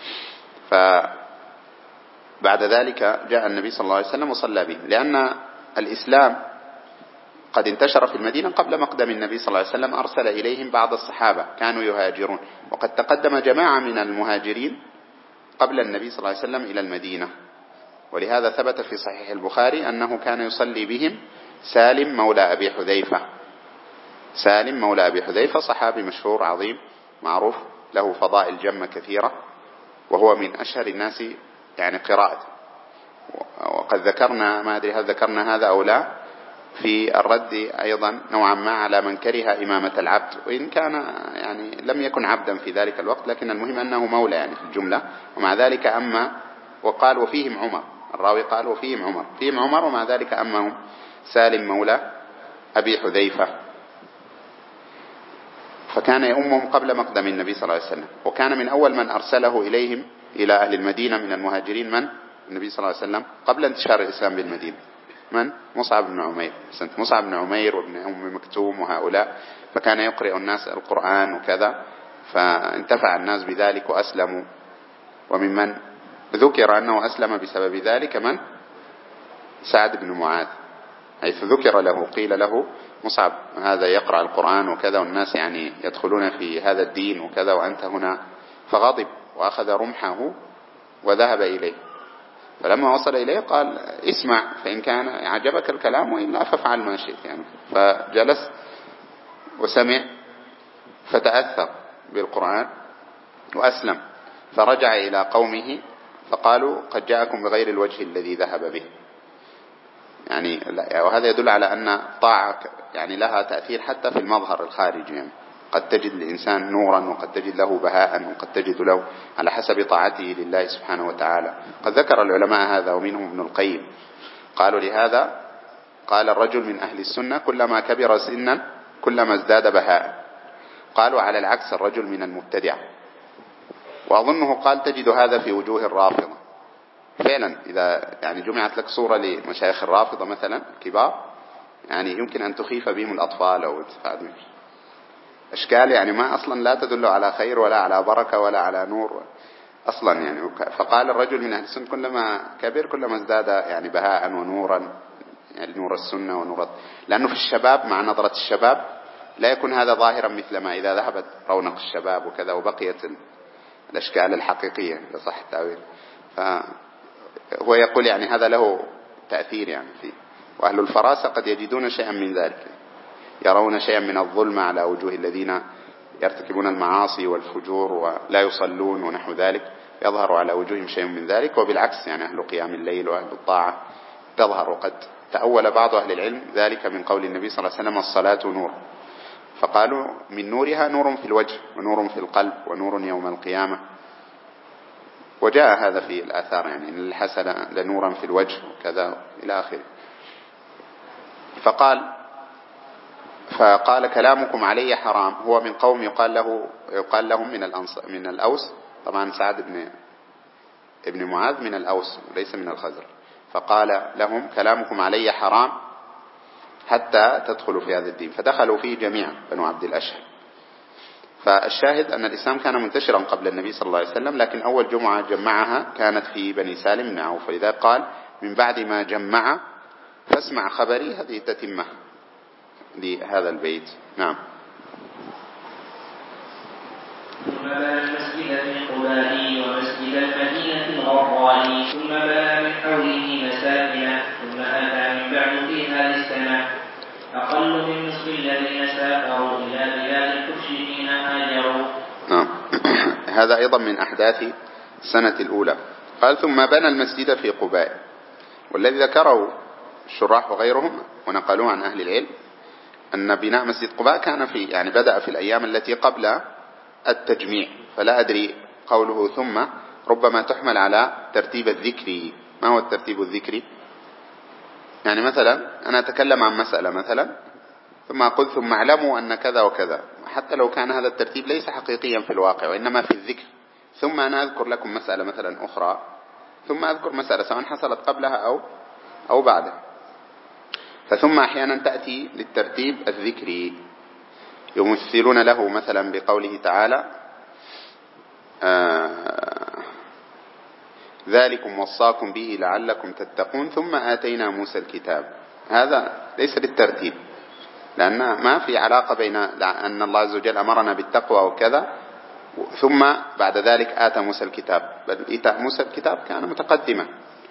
فبعد ذلك جاء النبي صلى الله عليه وسلم وصلى بهم، لأن الإسلام قد انتشر في المدينة قبل مقدم النبي صلى الله عليه وسلم. أرسل إليهم بعض الصحابة كانوا يهاجرون، وقد تقدم جماعة من المهاجرين قبل النبي صلى الله عليه وسلم إلى المدينة. ولهذا ثبت في صحيح البخاري أنه كان يصلي بهم سالم مولى أبي حذيفة. سالم مولى أبي حذيفة صحابي مشهور عظيم معروف، له فضائل جمة كثيرة، وهو من أشهر الناس يعني قراءة. وقد ذكرنا، ما أدري هل ذكرنا هذا أو لا، في الرد أيضا نوعا ما على من كره إمامة العبد، وإن كان يعني لم يكن عبدا في ذلك الوقت، لكن المهم أنه مولى يعني في الجملة. ومع ذلك أما وقال وفيهم عمر، الراوي قال وفيهم عمر ومع ذلك أمهم سالم مولى أبي حذيفة، فكان يؤمهم قبل مقدم النبي صلى الله عليه وسلم. وكان من أول من أرسله إليهم إلى أهل المدينة من المهاجرين من النبي صلى الله عليه وسلم قبل انتشار الإسلام بالمدينة، من مصعب بن عمير، مصعب بن عمير وابن أم مكتوم وهؤلاء، فكان يقرئ الناس القرآن وكذا، فانتفع الناس بذلك وأسلموا. وممن ذكر أنه أسلم بسبب ذلك من سعد بن معاذ، حيث ذكر له قيل له مصعب هذا يقرأ القرآن وكذا والناس يعني يدخلون في هذا الدين وكذا وأنت هنا، فغضب وأخذ رمحه وذهب إليه، فلما وصل إليه قال اسمع فإن كان عجبك الكلام وإلا فافعل ما شئت يعني. فجلس وسمع فتأثر بالقرآن وأسلم، فرجع إلى قومه فقالوا قد جاءكم بغير الوجه الذي ذهب به يعني. وهذا يدل على أن الطاعة يعني لها تأثير حتى في المظهر الخارجي يعني. قد تجد الإنسان نورا وقد تجد له بهاء وقد تجد له على حسب طاعته لله سبحانه وتعالى. قد ذكر العلماء هذا ومنهم ابن القيم، قالوا لهذا قال الرجل من أهل السنة كلما كبر سنا كلما ازداد بهاء. قالوا على العكس الرجل من المبتدع. وأظنه قال تجد هذا في وجوه الرافضة فعلا، إذا يعني جمعت لك صورة لمشايخ الرافضة مثلا كبار يعني يمكن أن تخيف بهم الأطفال أو أشكال يعني ما أصلا لا تدل على خير ولا على بركة ولا على نور أصلا يعني. فقال الرجل من أهل السنة كلما كبر كلما ازداد يعني بهاء ونورا، يعني نور السنة ونور، لأنه في الشباب مع نظرة الشباب لا يكون هذا ظاهرا مثل ما إذا ذهبت رونق الشباب وكذا وبقيت الأشكال الحقيقية إذا صح التعبير. فهو يقول يعني هذا له تأثير يعني فيه. وأهل الفراسة قد يجدون شيئا من ذلك، يرون شيئا من الظلم على وجوه الذين يرتكبون المعاصي والفجور ولا يصلون ونحو ذلك، يظهر على وجوههم شيء من ذلك. وبالعكس يعني أهل قيام الليل وأهل الطاعة تظهر. وقد تأول بعض أهل العلم ذلك من قول النبي صلى الله عليه وسلم الصلاة نور، فقالوا من نورها نور في الوجه ونور في القلب ونور يوم القيامة. وجاء هذا في الآثار يعني إن الحسن لنورا في الوجه وكذا إلى آخره. فقال كلامكم علي حرام. هو من قوم يقال لهم من الأوس، طبعا سعد ابن معاذ من الأوس وليس من الخزرج. فقال لهم كلامكم علي حرام حتى تدخلوا في هذا الدين، فدخلوا فيه جميعا بنو عبد الأشهل. فالشاهد أن الإسلام كان منتشرا قبل النبي صلى الله عليه وسلم، لكن أول جمعة جمعها كانت في بني سالم بن عوف، فلذا قال من بعد ما جمع فاسمع خبري، هذه تتمة لهذا البيت. نعم. ثم بنى المسجد في قباء ومسجد المدينة الغراء، ثم بنى من حوله مساكنه، ثم أتى من بعد في هذه السنة أقل من نصف الذين سافروا إلى بلاد المشركين هاجروا. هذا أيضا من أحداث السنة الأولى. قال ثم بنى المسجد في قباء، والذي ذكره الشراح وغيرهم ونقلوه عن أهل العلم أن بناء مسجد قباء كان يعني بدأ في الأيام التي قبل التجميع، فلا أدري قوله ثم ربما تحمل على ترتيب الذكري. ما هو الترتيب الذكري؟ يعني مثلا أنا أتكلم عن مسألة مثلا ثم أقول ثم اعلموا أن كذا وكذا، حتى لو كان هذا الترتيب ليس حقيقيا في الواقع وإنما في الذكر، ثم أنا أذكر لكم مسألة مثلا أخرى ثم أذكر مسألة سواء حصلت قبلها أو بعدها. فثم أحيانا تأتي للترتيب الذكري، يمثلون له مثلا بقوله تعالى ذلكم وصاكم به لعلكم تتقون ثم آتينا موسى الكتاب. هذا ليس بالترتيب، لأن ما في علاقة بين أن الله عز وجل أمرنا بالتقوى وكذا ثم بعد ذلك آتى موسى الكتاب، بل إيتاء موسى الكتاب كان متقدما.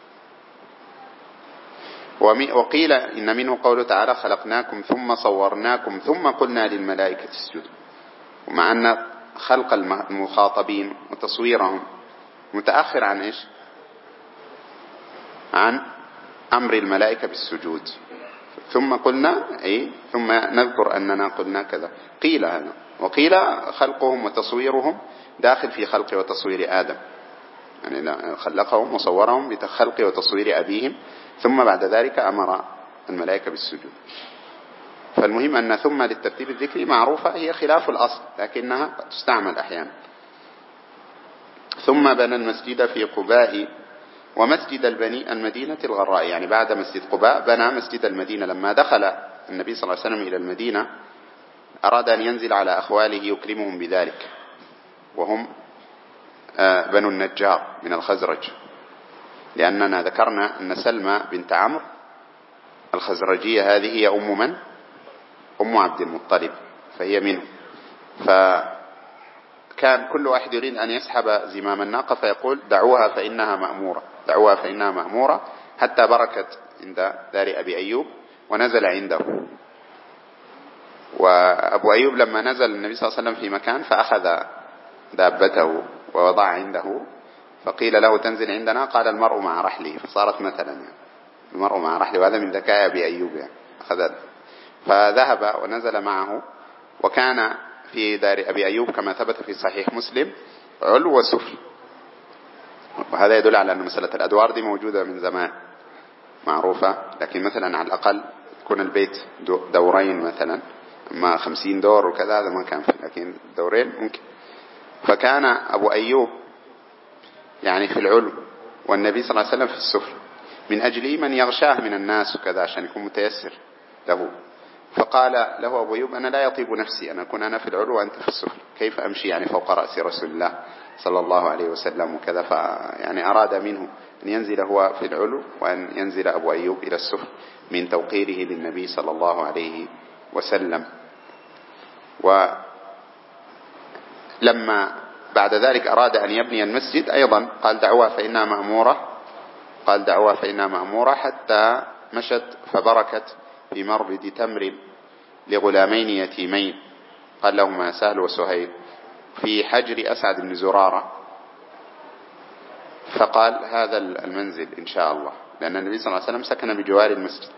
وقيل إن منه قوله تعالى خلقناكم ثم صورناكم ثم قلنا للملائكة اسجدوا، ومع أن خلق المخاطبين وتصويرهم متأخر عن إيش؟ عن أمر الملائكة بالسجود. ثم قلنا ثم نذكر أننا قلنا كذا. قيل هذا، وقيل خلقهم وتصويرهم داخل في خلق وتصوير آدم، يعني خلقهم وصورهم بخلق وتصوير أبيهم، ثم بعد ذلك أمر الملائكة بالسجود. فالمهم أن ثم للترتيب الذكري معروفة، هي خلاف الأصل لكنها تستعمل أحيانا. ثم بنى المسجد في قباء ومسجد المدينة الغراء، يعني بعد مسجد قباء بنى مسجد المدينة. لما دخل النبي صلى الله عليه وسلم إلى المدينة أراد أن ينزل على أخواله يكرمهم بذلك، وهم بنو النجار من الخزرج، لأننا ذكرنا أن سلمى بنت عمرو الخزرجية هذه هي أم من؟ أم عبد المطلب، فهي منه. فكان كل واحد يريد أن يسحب زمام الناقة فيقول دعوها فإنها مأمورة، دعوها فإنها مأمورة، حتى بركت عند دار أبي أيوب ونزل عنده. وأبو أيوب لما نزل النبي صلى الله عليه وسلم في مكان فأخذ دابته ووضع عنده، فقيل له تنزل عندنا، قال المرء مع رحله، فصارت مثلا يعني المرء مع رحله، وهذا من ذكاء أبي أيوب يعني أخذ. فذهب ونزل معه، وكان في دار أبي أيوب كما ثبت في صحيح مسلم علو وسفل، وهذا يدل على أن مسألة الأدوار دي موجودة من زمان معروفة، لكن مثلا على الأقل يكون البيت دورين مثلا، أما 50 دور وكذا هذا ما كان فيه، لكن دورين ممكن. فكان أبو أيوب يعني في العلو والنبي صلى الله عليه وسلم في السفل، من أجل من يغشاه من الناس وكذا عشان يكون متيسر له. فقال له أبو أيوب أنا لا يطيب نفسي أن أكون أنا في العلو وأنت في السفل، كيف أمشي يعني فوق رأس رسول الله صلى الله عليه وسلم وكذا. فيعني أراد منه أن ينزل هو في العلو وأن ينزل أبو أيوب إلى السفل من توقيره للنبي صلى الله عليه وسلم. ولما بعد ذلك أراد أن يبني المسجد أيضا قال دعوها فإنها مأمورة، قال دعوها فإنها مأمورة، حتى مشت فبركت في مربد تمر لغلامين يتيمين قال لهما سهل وسهيل في حجر أسعد بن زرارة، فقال هذا المنزل إن شاء الله، لأن النبي صلى الله عليه وسلم سكن بجوار المسجد.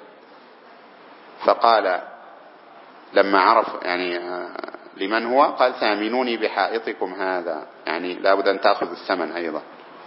فقال لما عرف يعني لمن هو قال ثامنوني بحائطكم هذا، يعني لابد أن تأخذ الثمن أيضا.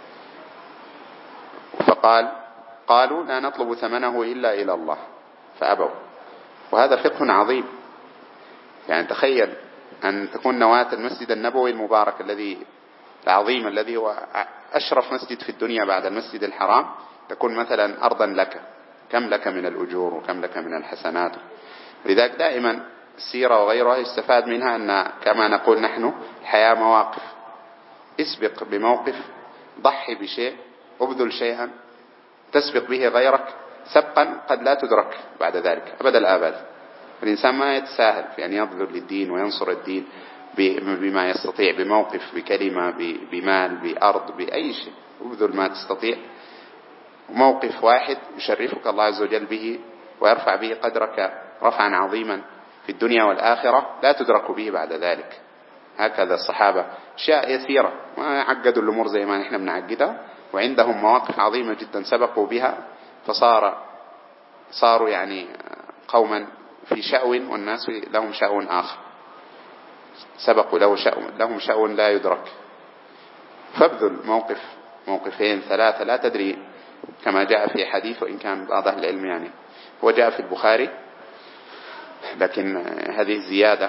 قالوا لا نطلب ثمنه إلا إلى الله، فأبوا. وهذا فقه عظيم، يعني تخيل أن تكون نواة المسجد النبوي المبارك العظيم الذي هو أشرف مسجد في الدنيا بعد المسجد الحرام، تكون مثلا أرضا لك، كم لك من الأجور وكم لك من الحسنات. لذلك دائما السيرة وغيرها يستفاد منها أن كما نقول نحن الحياة مواقف، اسبق بموقف، ضحي بشيء، ابذل شيئا تسبق به غيرك سبقا قد لا تدرك بعد ذلك أبدا الآباد. الإنسان ما يتساهل في أن يبذل للدين وينصر الدين بما يستطيع، بموقف، بكلمة، بمال، بأرض، بأي شيء، ابذل ما تستطيع. موقف واحد يشرفك الله عز وجل به ويرفع به قدرك رفعا عظيما في الدنيا والآخرة لا تدرك به بعد ذلك. هكذا الصحابة أشياء يسيرة ما عقدوا الأمور زي ما نحن بنعقدها، وعندهم مواقف عظيمة جدا سبقوا بها، فصاروا يعني قوما في شأو والناس لهم شأو آخر، سبقوا لهم شأو لا يدرك. فابذل موقفين ثلاثة لا تدري، كما جاء في حديث، وإن كان بعض أهل العلم يعني هو جاء في البخاري لكن هذه الزيادة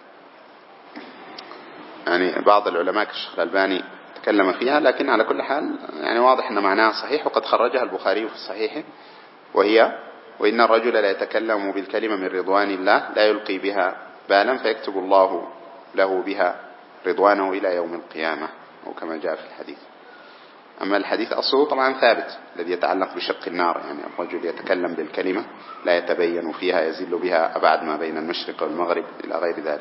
يعني بعض العلماء كالشيخ الألباني تكلم فيها، لكن على كل حال يعني واضح أن معناها صحيح، وقد خرجها البخاري في صحيحه، وهي وإن الرجل لا يتكلم بالكلمة من رضوان الله لا يلقي بها بالا فيكتب الله له بها رضوانه إلى يوم القيامة، أو كما جاء في الحديث. أما الحديث أصله طبعا ثابت الذي يتعلق بشق النار، يعني الرجل يتكلم بالكلمة لا يتبين فيها يزل بها أبعد ما بين المشرق والمغرب إلى غير ذلك.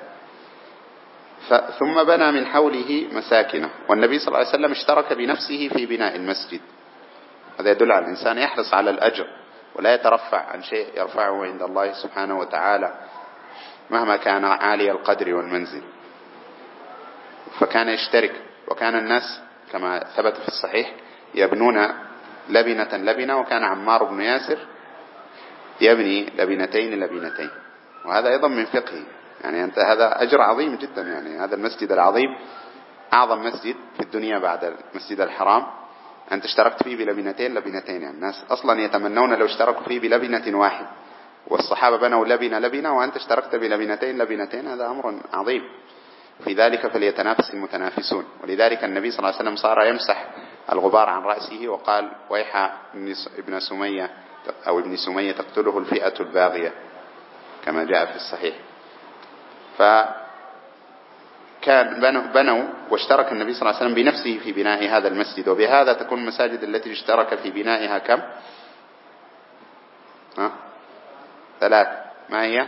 ثم بنى من حوله مساكنه، والنبي صلى الله عليه وسلم اشترك بنفسه في بناء المسجد. هذا يدل على الإنسان يحرص على الأجر ولا يترفع عن شيء يرفعه عند الله سبحانه وتعالى مهما كان عالي القدر والمنزل. فكان يشترك، وكان الناس كما ثبت في الصحيح يبنون لبنة لبنة، وكان عمار بن ياسر يبني لبنتين، وهذا أيضا من فقهه. يعني أنت هذا أجر عظيم جدا. يعني هذا المسجد العظيم أعظم مسجد في الدنيا بعد المسجد الحرام، أنت اشتركت فيه بلبنتين. يعني الناس أصلا يتمنون لو اشتركوا فيه بلبنة واحد، والصحابة بنوا لبنة وأنت اشتركت بلبنتين، هذا أمر عظيم. في ذلك فليتنافس المتنافسون. ولذلك النبي صلى الله عليه وسلم صار يمسح الغبار عن رأسه وقال: ويح ابن سمية أو ابن سمية تقتله الفئة الباغية، كما جاء في الصحيح. فكان بنوا واشترك النبي صلى الله عليه وسلم بنفسه في بناء هذا المسجد. وبهذا تكون المساجد التي اشترك في بنائها كم؟ 3. ما هي؟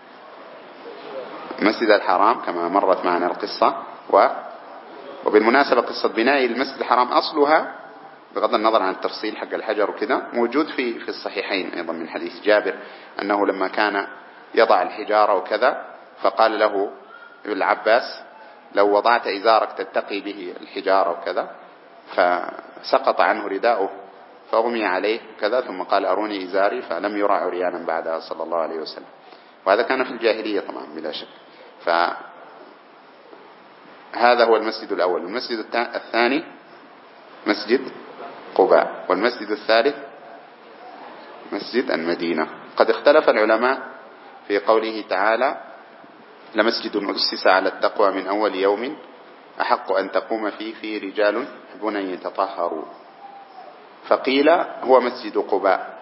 المسجد الحرام كما مرت معنا القصة. وبالمناسبة قصة بناء المسجد الحرام أصلها بغض النظر عن التفصيل حق الحجر وكذا موجود في الصحيحين أيضا من حديث جابر، أنه لما كان يضع الحجارة وكذا فقال له العباس: لو وضعت إزارك تتقي به الحجارة وكذا، فسقط عنه رداؤه فأغمي عليه كذا، ثم قال: أروني إزاري، فلم يرى عريانا بعدها صلى الله عليه وسلم. وهذا كان في الجاهلية طبعا بلا شك. فهذا هو المسجد الأول. المسجد الثاني مسجد قباء، والمسجد الثالث مسجد المدينة. قد اختلف العلماء في قوله تعالى: لمسجد أسس على التقوى من أول يوم أحق أن تقوم فيه رجال يحبون أن يتطهروا. فقيل هو مسجد قباء،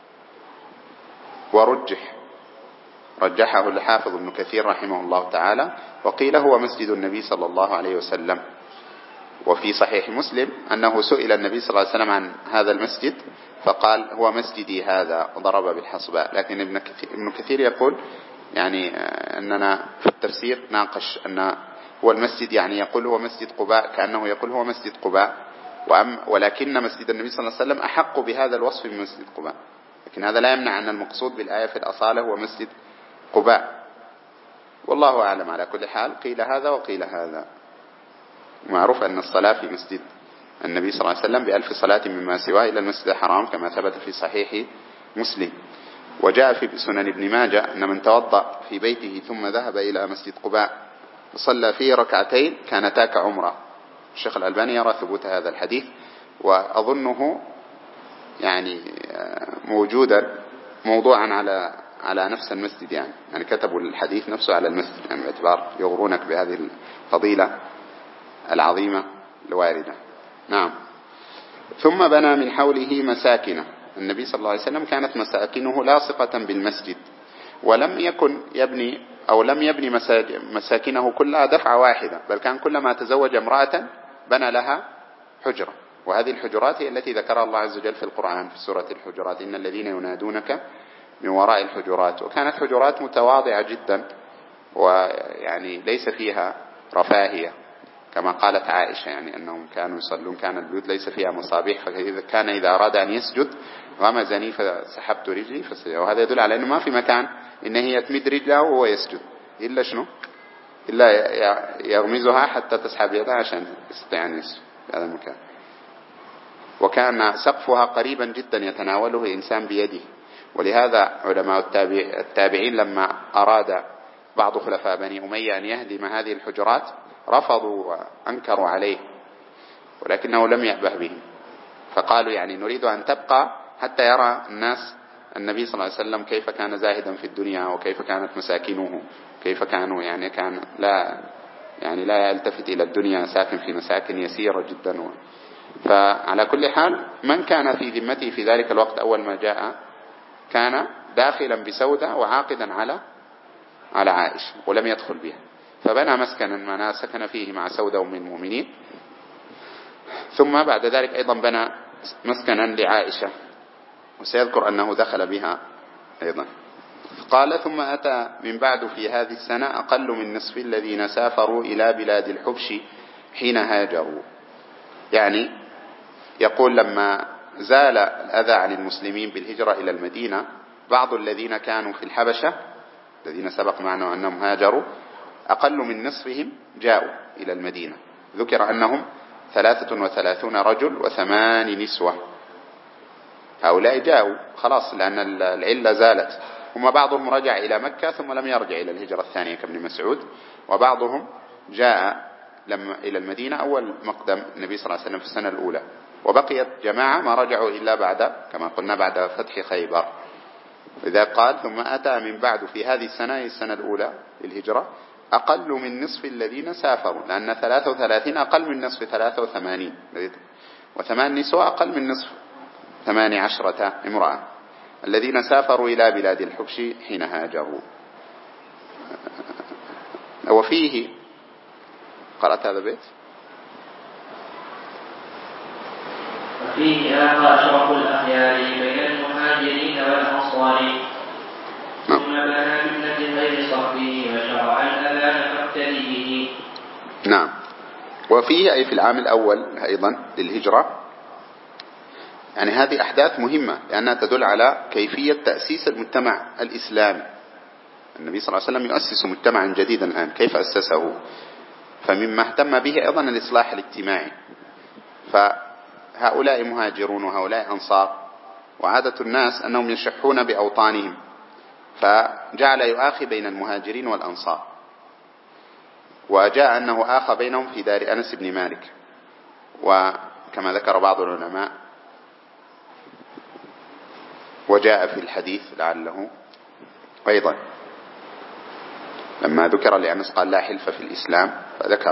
رجحه الحافظ ابن كثير رحمه الله تعالى، وقيل هو مسجد النبي صلى الله عليه وسلم. وفي صحيح مسلم أنه سئل النبي صلى الله عليه وسلم عن هذا المسجد فقال: هو مسجدي هذا، وضرب بالحصباء. لكن ابن كثير يقول يعني أننا في التفسير ناقش أن هو المسجد، يعني يقول هو مسجد قباء كأنه يقول هو مسجد قباء، ولكن مسجد النبي صلى الله عليه وسلم أحق بهذا الوصف من مسجد قباء. لكن هذا لا يمنع أن المقصود بالآية في الأصالة هو مسجد قباء، والله أعلم. على كل حال قيل هذا وقيل هذا. معروف أن الصلاة في مسجد النبي صلى الله عليه وسلم ب1000 صلاة مما سواه إلى المسجد الحرام، كما ثبت في صحيح مسلم. وجاء في سنن ابن ماجه أن من توضأ في بيته ثم ذهب إلى مسجد قباء وصلى فيه ركعتين كانتا كعمرة. الشيخ الألباني يرى ثبوت هذا الحديث، وأظنه يعني موجودا موضوعا على نفس المسجد، يعني كتبوا الحديث نفسه على المسجد، يعني باعتبار يغرونك بهذه الفضيلة العظيمة الواردة. نعم. ثم بنى من حوله مساكنه. النبي صلى الله عليه وسلم كانت مساكنه لاصقة بالمسجد، ولم يكن يبني أو لم يبني مساكنه كلها دفعة واحدة، بل كان كلما تزوج امرأة بنى لها حجرة. وهذه الحجرات هي التي ذكرها الله عز وجل في القرآن في سورة الحجرات: إن الذين ينادونك من وراء الحجرات. وكانت حجرات متواضعة جدا، ويعني ليس فيها رفاهية، كما قالت عائشة يعني أنهم كانوا يصلون، كان البيوت ليس فيها مصابيح، فكان إذا أراد أن يسجد غمزني فسحبت رجلي فسجد. وهذا يدل على أنه ما في مكان إن هي تمد رجلها وهو يسجد، إلا شنو؟ إلا يغمزها حتى تسحب يدها عشان يستطيع أن يسجد في هذا المكان. وكان سقفها قريبا جدا يتناوله إنسان بيده. ولهذا علماء التابعين لما أراد بعض خلفاء بني أمية أن يهدم هذه الحجرات رفضوا وأنكروا عليه، ولكنه لم يأبه بهم، فقالوا يعني نريد أن تبقى حتى يرى الناس النبي صلى الله عليه وسلم كيف كان زاهدا في الدنيا، وكيف كانت مساكنه، كيف كانوا يعني كان لا يلتفت إلى الدنيا، ساكن في مساكن يسيرة جدا. فعلى كل حال من كان في ذمته في ذلك الوقت أول ما جاء كان داخلا بسودة وعاقدا على عائشة ولم يدخل بها، فبنى مسكنا ما سكن فيه مع سودة أم المؤمنين. ثم بعد ذلك أيضا بنى مسكنا لعائشة، وسيذكر أنه دخل بها أيضا. قال: ثم أتى من بعد في هذه السنة أقل من نصف الذين سافروا إلى بلاد الحبش حين هاجروا. يعني يقول لما زال الأذى عن المسلمين بالهجرة إلى المدينة، بعض الذين كانوا في الحبشة الذين سبق معنا أنهم هاجروا أقل من نصفهم جاءوا إلى المدينة. ذكر أنهم 33 رجل و8 نسوة. هؤلاء جاءوا خلاص لأن العلة زالت. هم بعضهم رجع إلى مكة ثم لم يرجع إلى الهجرة الثانية كابن مسعود، وبعضهم جاء لما إلى المدينة أول مقدم النبي صلى الله عليه وسلم في السنة الأولى، وبقيت جماعة ما رجعوا إلا بعد كما قلنا بعد فتح خيبر. إذا قال ثم أتى من بعد في هذه السنة الأولى للهجرة أقل من نصف الذين سافروا، لأن 33 أقل من نصف 83، وثمان نسوة أقل من نصف 18 امرأة الذين سافروا إلى بلاد الحبش حين هاجروا. وفيه قرأت هذا البيت؟ وفيه آخى أشرف الأخيار بين المهاجرين والأنصار ثم بنى بابنة غير صحبه وشرع الأذان فاقتديه. نعم. وفيه أي في العام الأول أيضا للهجرة، يعني هذه أحداث مهمة لأنها تدل على كيفية تأسيس المجتمع الإسلامي. النبي صلى الله عليه وسلم يؤسس مجتمعا جديدا الآن، كيف أسسه؟ فمما اهتم به أيضا الإصلاح الاجتماعي. فهؤلاء مهاجرون وهؤلاء أنصار، وعادة الناس أنهم يشحون بأوطانهم، فجعل يؤاخي بين المهاجرين والأنصار، وجاء أنه آخى بينهم في دار أنس بن مالك. وكما ذكر بعض العلماء وجاء في الحديث لعله أيضا لما ذكر لأنس قال لا حلف في الإسلام فذكر.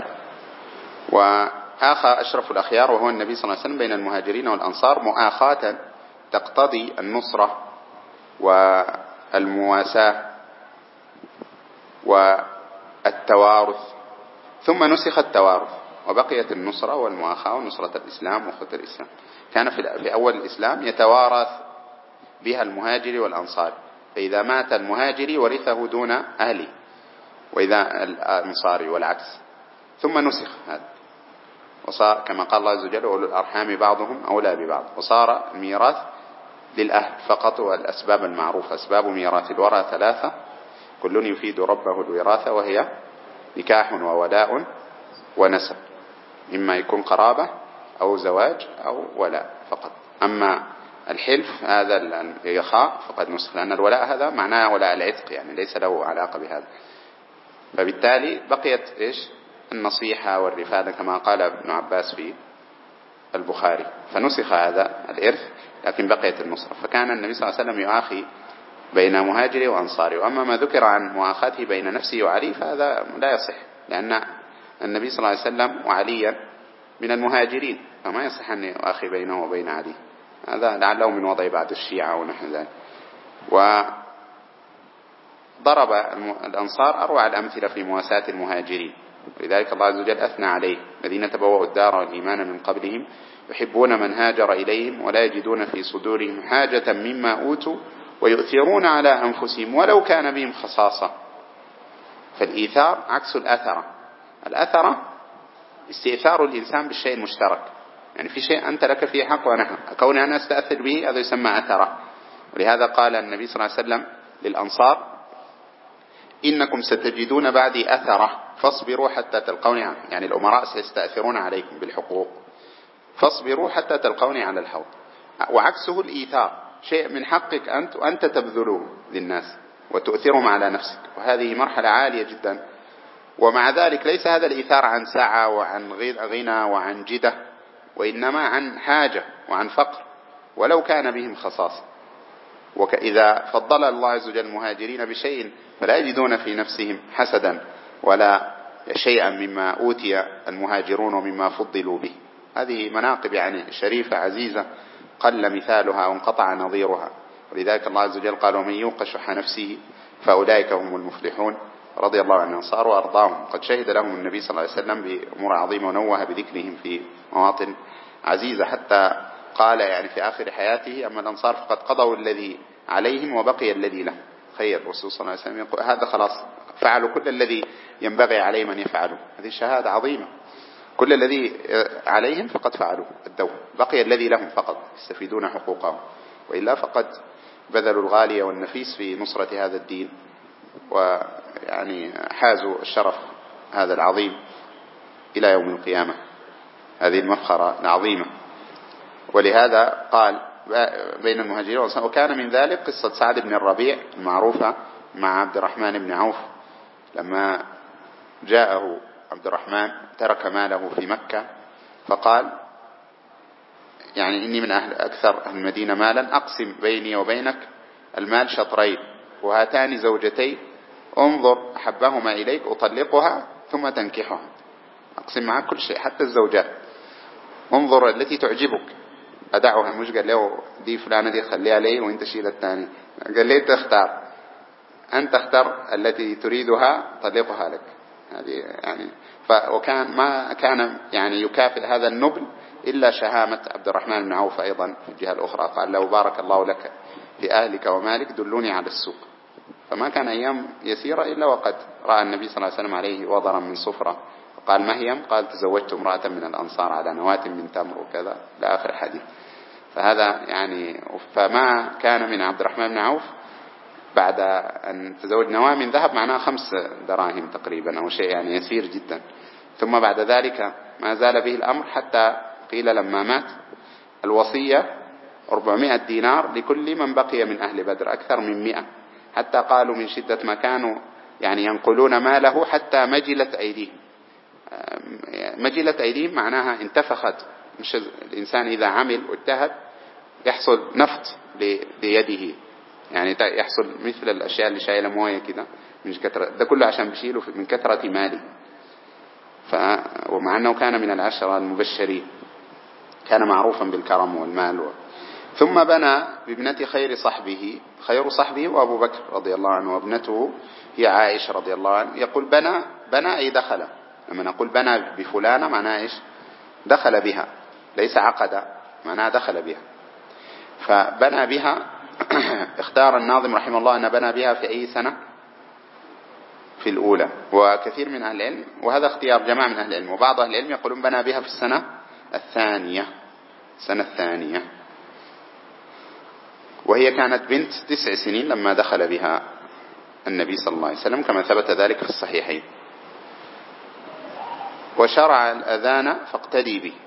وآخى أشرف الأخيار وهو النبي صلى الله عليه وسلم بين المهاجرين والأنصار مؤاخاة تقتضي النصرة والمواساة والتوارث، ثم نسخ التوارث وبقيت النصرة والمؤاخاة ونصرة الإسلام وأخوة الإسلام. كان في أول الإسلام يتوارث بها المهاجر والأنصار، فإذا مات المهاجري ورثه دون أهله، وإذا الأنصاري والعكس. ثم نسخ هذا وصار كما قال الله عز وجل أولو الأرحام بعضهم أولى ببعض، وصار الميراث للأهل فقط. والأسباب المعروفة أسباب ميراث الورى 3 كل يفيد ربه الوراثة، وهي نكاح وولاء ونسب، إما يكون قرابة أو زواج أو ولاء فقط. أما الحلف هذا الإخاء فقد نسخ، لأن الولاء هذا معناه ولاء العتق، يعني ليس له علاقة بهذا. فبالتالي بقيت إيش؟ النصيحة والرفادة كما قال ابن عباس في البخاري، فنسخ هذا الإرث لكن بقيت النصرة. فكان النبي صلى الله عليه وسلم يؤاخي بين مهاجري وأنصاري. وأما ما ذكر عن مؤاخاته بين نفسه وعلي فهذا لا يصح، لأن النبي صلى الله عليه وسلم وعليا من المهاجرين، فما يصح أن يؤاخي بينه وبين علي، هذا لعله من وضع بعض الشيعة ونحو ذلك. وضرب الأنصار أروع الأمثلة في مواساة المهاجرين، ولذلك الله عز وجل أثنى عليه: الذين تبوأوا الدار والإيمان من قبلهم يحبون من هاجر إليهم ولا يجدون في صدورهم حاجة مما أوتوا ويؤثرون على أنفسهم ولو كان بهم خصاصة. فالإيثار عكس الأثرة. الأثرة استئثار الإنسان بالشيء المشترك، يعني في شيء أنت لك فيه حق وأنا حق، كوني أنا أستأثر به هذا يسمى أثرة. ولهذا قال النبي صلى الله عليه وسلم للأنصار: إنكم ستجدون بعدي أثرة فاصبروا حتى تلقوني عنه، يعني الأمراء سيستأثرون عليكم بالحقوق، فاصبروا حتى تلقوني على الحوض. وعكسه الإيثار، شيء من حقك أنت وأنت تبذله للناس وتؤثرهم على نفسك، وهذه مرحلة عالية جدا. ومع ذلك ليس هذا الإيثار عن سعة وعن غنى وعن جدة، وإنما عن حاجة وعن فقر ولو كان بهم خصاصة. وإذا فضل الله عز وجل المهاجرين بشيء فلا يجدون في نفسهم حسدا ولا شيئا مما أوتي المهاجرون ومما فضلوا به. هذه مناقب يعني شريفة عزيزة قل مثالها وانقطع نظيرها. ولذلك الله عز وجل قال: ومن يوق شح نفسه فأولئك هم المفلحون. رضي الله عن الأنصار وأرضاهم، قد شهد لهم النبي صلى الله عليه وسلم بأمور عظيمة ونوه بذكرهم في مواطن عزيزة، حتى قال يعني في آخر حياته: أما الأنصار فقد قضوا الذي عليهم وبقي الذي لهم. خير الرسول صلى الله عليه وسلم يقول: هذا خلاص فعلوا كل الذي ينبغي عليهم أن يفعلوا. هذه شهادة عظيمة، كل الذي عليهم فقد فعلوا الدور، بقي الذي لهم فقط يستفيدون حقوقهم، وإلا فقد بذلوا الغالية والنفيس في نصرة هذا الدين، ويعني حازوا الشرف هذا العظيم إلى يوم القيامة، هذه المفخرة العظيمة. ولهذا قال بين المهاجرين والأنصار. وكان من ذلك قصة سعد بن الربيع المعروفة مع عبد الرحمن بن عوف، لما جاءه عبد الرحمن ترك ماله في مكة فقال يعني إني من أكثر أهل المدينة مالا، أقسم بيني وبينك المال شطرين، وهاتان زوجتي انظر أحبهما إليك أطلقها ثم تنكحها. أقسم معك كل شيء حتى الزوجات، انظر التي تعجبك أدعوها. مش قال له دي فلانة دي خليها لي وانت شيل الثاني، قال لي تختار، أنت اختر التي تريدها طلقها لك. هذه يعني وكان ما كان يعني يكافئ هذا النبل إلا شهامة عبد الرحمن بن عوف أيضا في الجهة الأخرى، قال له بارك الله لك في أهلك ومالك دلوني على السوق. فما كان أيام يسيرة إلا وقد رأى النبي صلى الله عليه وسلم عليه وضرا من صفرة، قال ما هي؟ قال تزوجت امرأة من الأنصار على نواة من تمر وكذا لآخر حديث. فهذا يعني فما كان من عبد الرحمن بن عوف بعد أن تزوج نواة من ذهب معناها 5 دراهم تقريبا أو شيء يعني يسير جدا. ثم بعد ذلك ما زال به الأمر حتى قيل لما مات الوصية 400 دينار لكل من بقي من أهل بدر، أكثر من 100، حتى قالوا من شدة ما كانوا يعني ينقلون ماله حتى مجلت أيديهم. مجلت أيديهم معناها انتفخت، مش الإنسان إذا عمل واجتهد يحصل نفط ليده، يعني يحصل مثل الأشياء اللي شايلة موية كده من كثرة، ده كله عشان بيشيله من كثرة ماله. ومع أنه كان من العشرة المبشرين، كان معروفا بالكرم والمال. ثم بنى بابنة خير صحبه وأبو بكر رضي الله عنه، وابنته هي عائشة رضي الله عنه. يقول بنى أي دخل. لما نقول بنى بفلانة معناه إيش؟ دخل بها، ليس عقد، معناه دخل بها. فبنى بها اختار الناظم رحمه الله أن بنى بها في أي سنة؟ في الأولى. وكثير من أهل العلم، وهذا اختيار جماعة من أهل العلم، وبعض أهل العلم يقولون بنى بها في السنة الثانية، وهي كانت بنت 9 سنين لما دخل بها النبي صلى الله عليه وسلم كما ثبت ذلك في الصحيحين. وشرع الأذان فاقتدي به،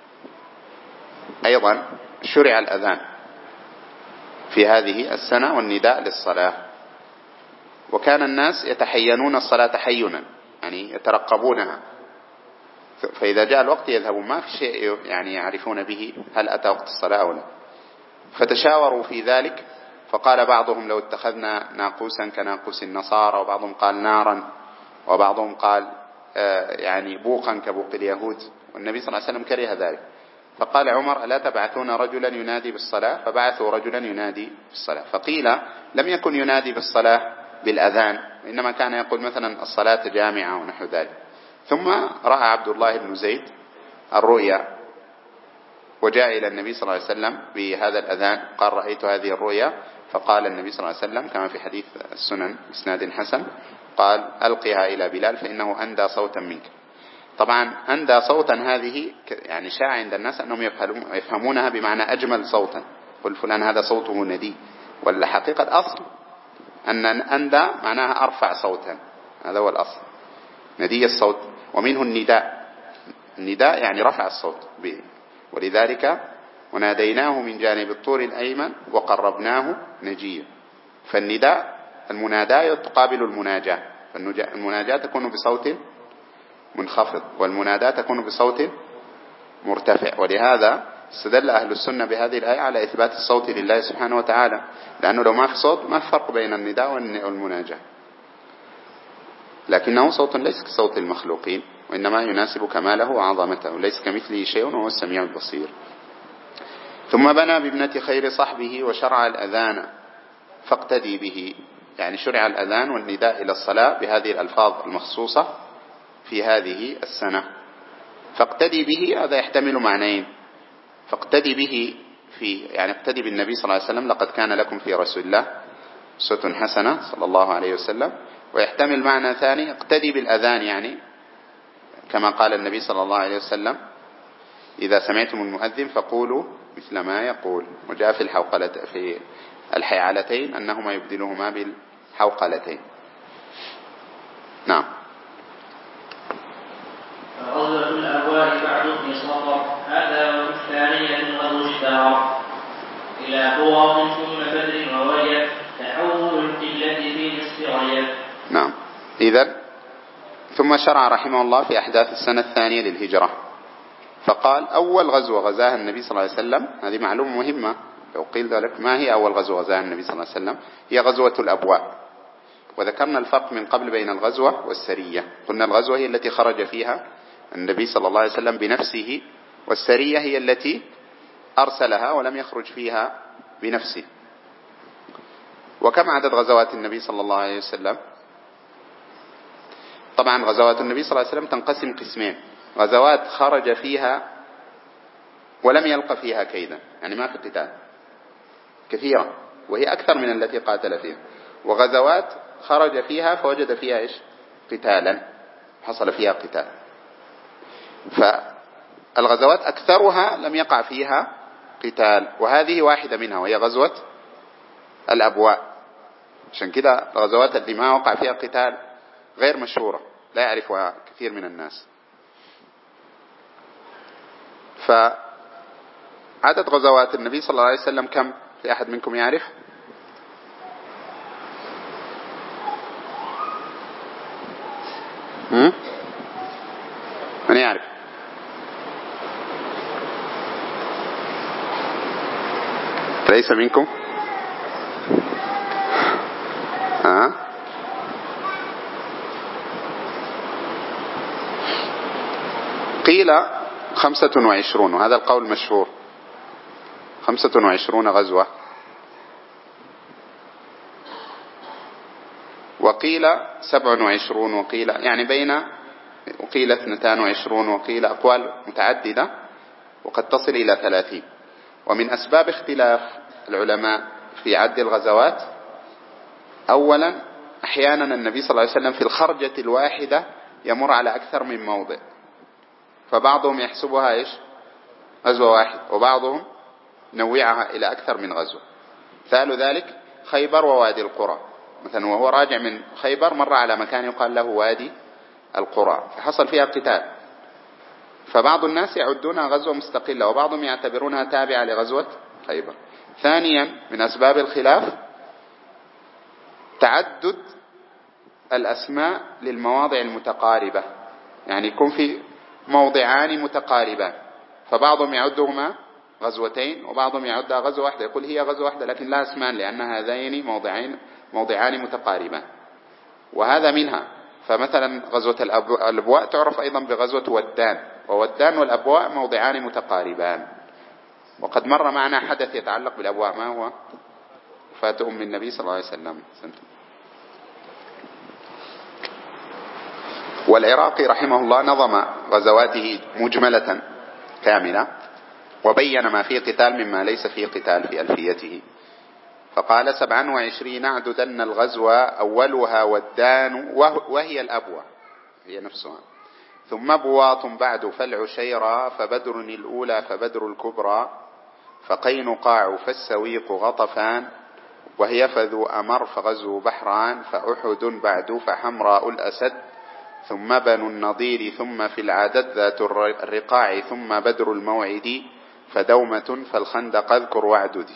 أيضا شرع الأذان في هذه السنة والنداء للصلاة. وكان الناس يتحينون الصلاة تحينا، يعني يترقبونها، فإذا جاء الوقت يذهبون، ما في شيء يعني يعرفون به هل أتى وقت الصلاة أو لا. فتشاوروا في ذلك، فقال بعضهم لو اتخذنا ناقوسا كناقوس النصارى، وبعضهم قال نارا، وبعضهم قال يعني بوقا كبوق اليهود، والنبي صلى الله عليه وسلم كره ذلك. فقال عمر ألا تبعثون رجلا ينادي بالصلاة؟ فبعثوا رجلا ينادي بالصلاة. فقيل لم يكن ينادي بالصلاة بالأذان، إنما كان يقول مثلا الصلاة جامعة ونحو ذلك. ثم رأى عبد الله بن زيد الرؤيا وجاء إلى النبي صلى الله عليه وسلم بهذا الأذان، قال رأيت هذه الرؤيا. فقال النبي صلى الله عليه وسلم كما في حديث السنن إسناد حسن، قال ألقها إلى بلال فإنه أندى صوتا منك. طبعا أندى صوتا هذه يعني شاع عند الناس أنهم يفهمونها بمعنى أجمل صوتا، قل فلان هذا صوته ندي، ولا حقيقة الأصل أن أندى معناها أرفع صوتا، هذا هو الأصل، ندي الصوت. ومنه النداء يعني رفع الصوت، ولذلك وناديناه من جانب الطور الأيمن وقربناه نجيا. فالنداء المناداة تقابل المناجاة، فالمناجاة تكون بصوت منخفض والمناداة تكون بصوت مرتفع. ولهذا استدل أهل السنة بهذه الآية على إثبات الصوت لله سبحانه وتعالى، لأنه لو ما في صوت ما في فرق بين النداء والمناجاة، لكنه صوت ليس كصوت المخلوقين، وإنما يناسب كماله وعظمته، ليس كمثله شيء وهو السميع البصير. ثم بنى بابنة خير صحبه وشرع الأذان فاقتدي به، يعني شرع الأذان والنداء إلى الصلاة بهذه الألفاظ المخصوصة في هذه السنة. فاقتدي به هذا يحتمل معنيين، فاقتدي به يعني اقتدي بالنبي صلى الله عليه وسلم، لقد كان لكم في رسول الله أسوة حسنة صلى الله عليه وسلم. ويحتمل معنى ثاني اقتدي بالأذان، يعني كما قال النبي صلى الله عليه وسلم إذا سمعتم المؤذن فقولوا مثل ما يقول. وجاء في الحيعلتين أنهما يبدلهما بالحوقلتين. نعم. غزوة الأبواب بعد في صفر، هذا وفي الثانية الغزو اشتهر. إلى قوة ثم بدر ووجب تحول القلة في نصف رجب. نعم. إذن ثم شرع رحمه الله في أحداث السنة الثانية للهجرة، فقال أول غزوة غزاها النبي صلى الله عليه وسلم، هذه معلومة مهمة لو قيل ذلك، ما هي أول غزوة غزاها النبي صلى الله عليه وسلم؟ هي غزوة الأبواء. وذكرنا الفرق من قبل بين الغزوة والسرية، قلنا الغزوة هي التي خرج فيها النبي صلى الله عليه وسلم بنفسه، والسرية هي التي أرسلها ولم يخرج فيها بنفسه. وكم عدد غزوات النبي صلى الله عليه وسلم؟ طبعا غزوات النبي صلى الله عليه وسلم تنقسم قسمين: غزوات خرج فيها ولم يلق فيها كيدا، يعني ما في قتال، كثيرة وهي أكثر من التي قاتل فيها، وغزوات خرج فيها فوجد فيها إيش؟ قتالا، حصل فيها قتال. فالغزوات أكثرها لم يقع فيها قتال، وهذه واحدة منها وهي غزوة الأبواء. عشان كده الغزوات اللي ما وقع فيها قتال غير مشهورة، لا يعرفها كثير من الناس. فعدد غزوات النبي صلى الله عليه وسلم كم؟ في أحد منكم يعرف؟ من يعرف؟ ليس منكم؟ قيل 25، وهذا القول مشهور، 25 غزوة. وقيل 27، وقيل يعني وقيل 22، وقيل أقوال متعددة وقد تصل إلى 30. ومن أسباب اختلاف العلماء في عد الغزوات: أولا أحيانا النبي صلى الله عليه وسلم في الخرجة الواحدة يمر على أكثر من موضع، فبعضهم يحسبها إيش؟ غزوة واحد، وبعضهم نوعها إلى أكثر من غزوة. مثال ذلك خيبر ووادي القرى، مثلا وهو راجع من خيبر مر على مكان يقال له وادي القرى فحصل فيها قتال، فبعض الناس يعدونها غزوة مستقلة وبعضهم يعتبرونها تابعة لغزوة خيبر. ثانيا من أسباب الخلاف تعدد الأسماء للمواضع المتقاربة، يعني يكون في موضعان متقاربان فبعضهم يعدهما غزوتين وبعضهم يعدها غزوة واحدة، يقول هي غزوة واحدة لكن لا اسمان لأن هذين موضعان متقاربان، وهذا منها. فمثلا غزوة الأبواء تعرف أيضا بغزوة ودان، وودان والأبواء موضعان متقاربان. وقد مر معنا حدث يتعلق بالأبواء، ما هو؟ وفاة أم النبي صلى الله عليه وسلم. والعراقي رحمه الله نظم غزواته مجملة كاملة وبين ما فيه قتال مما ليس فيه قتال في ألفيته، فقال 27 أعددن الغزوة أولها ودان وهي الأبوة هي نفسها، ثم بواط بعد فالعشيرة، فبدر الأولى فبدر الكبرى، فقينقاع فالسويق غطفان، وهي فذو أمر فغزو بحران، فأحد بعد فحمراء الأسد، ثم بنو النضير، ثم في العدد ذات الرقاع، ثم بدر الموعد، فدومة فالخندق اذكر واعدد،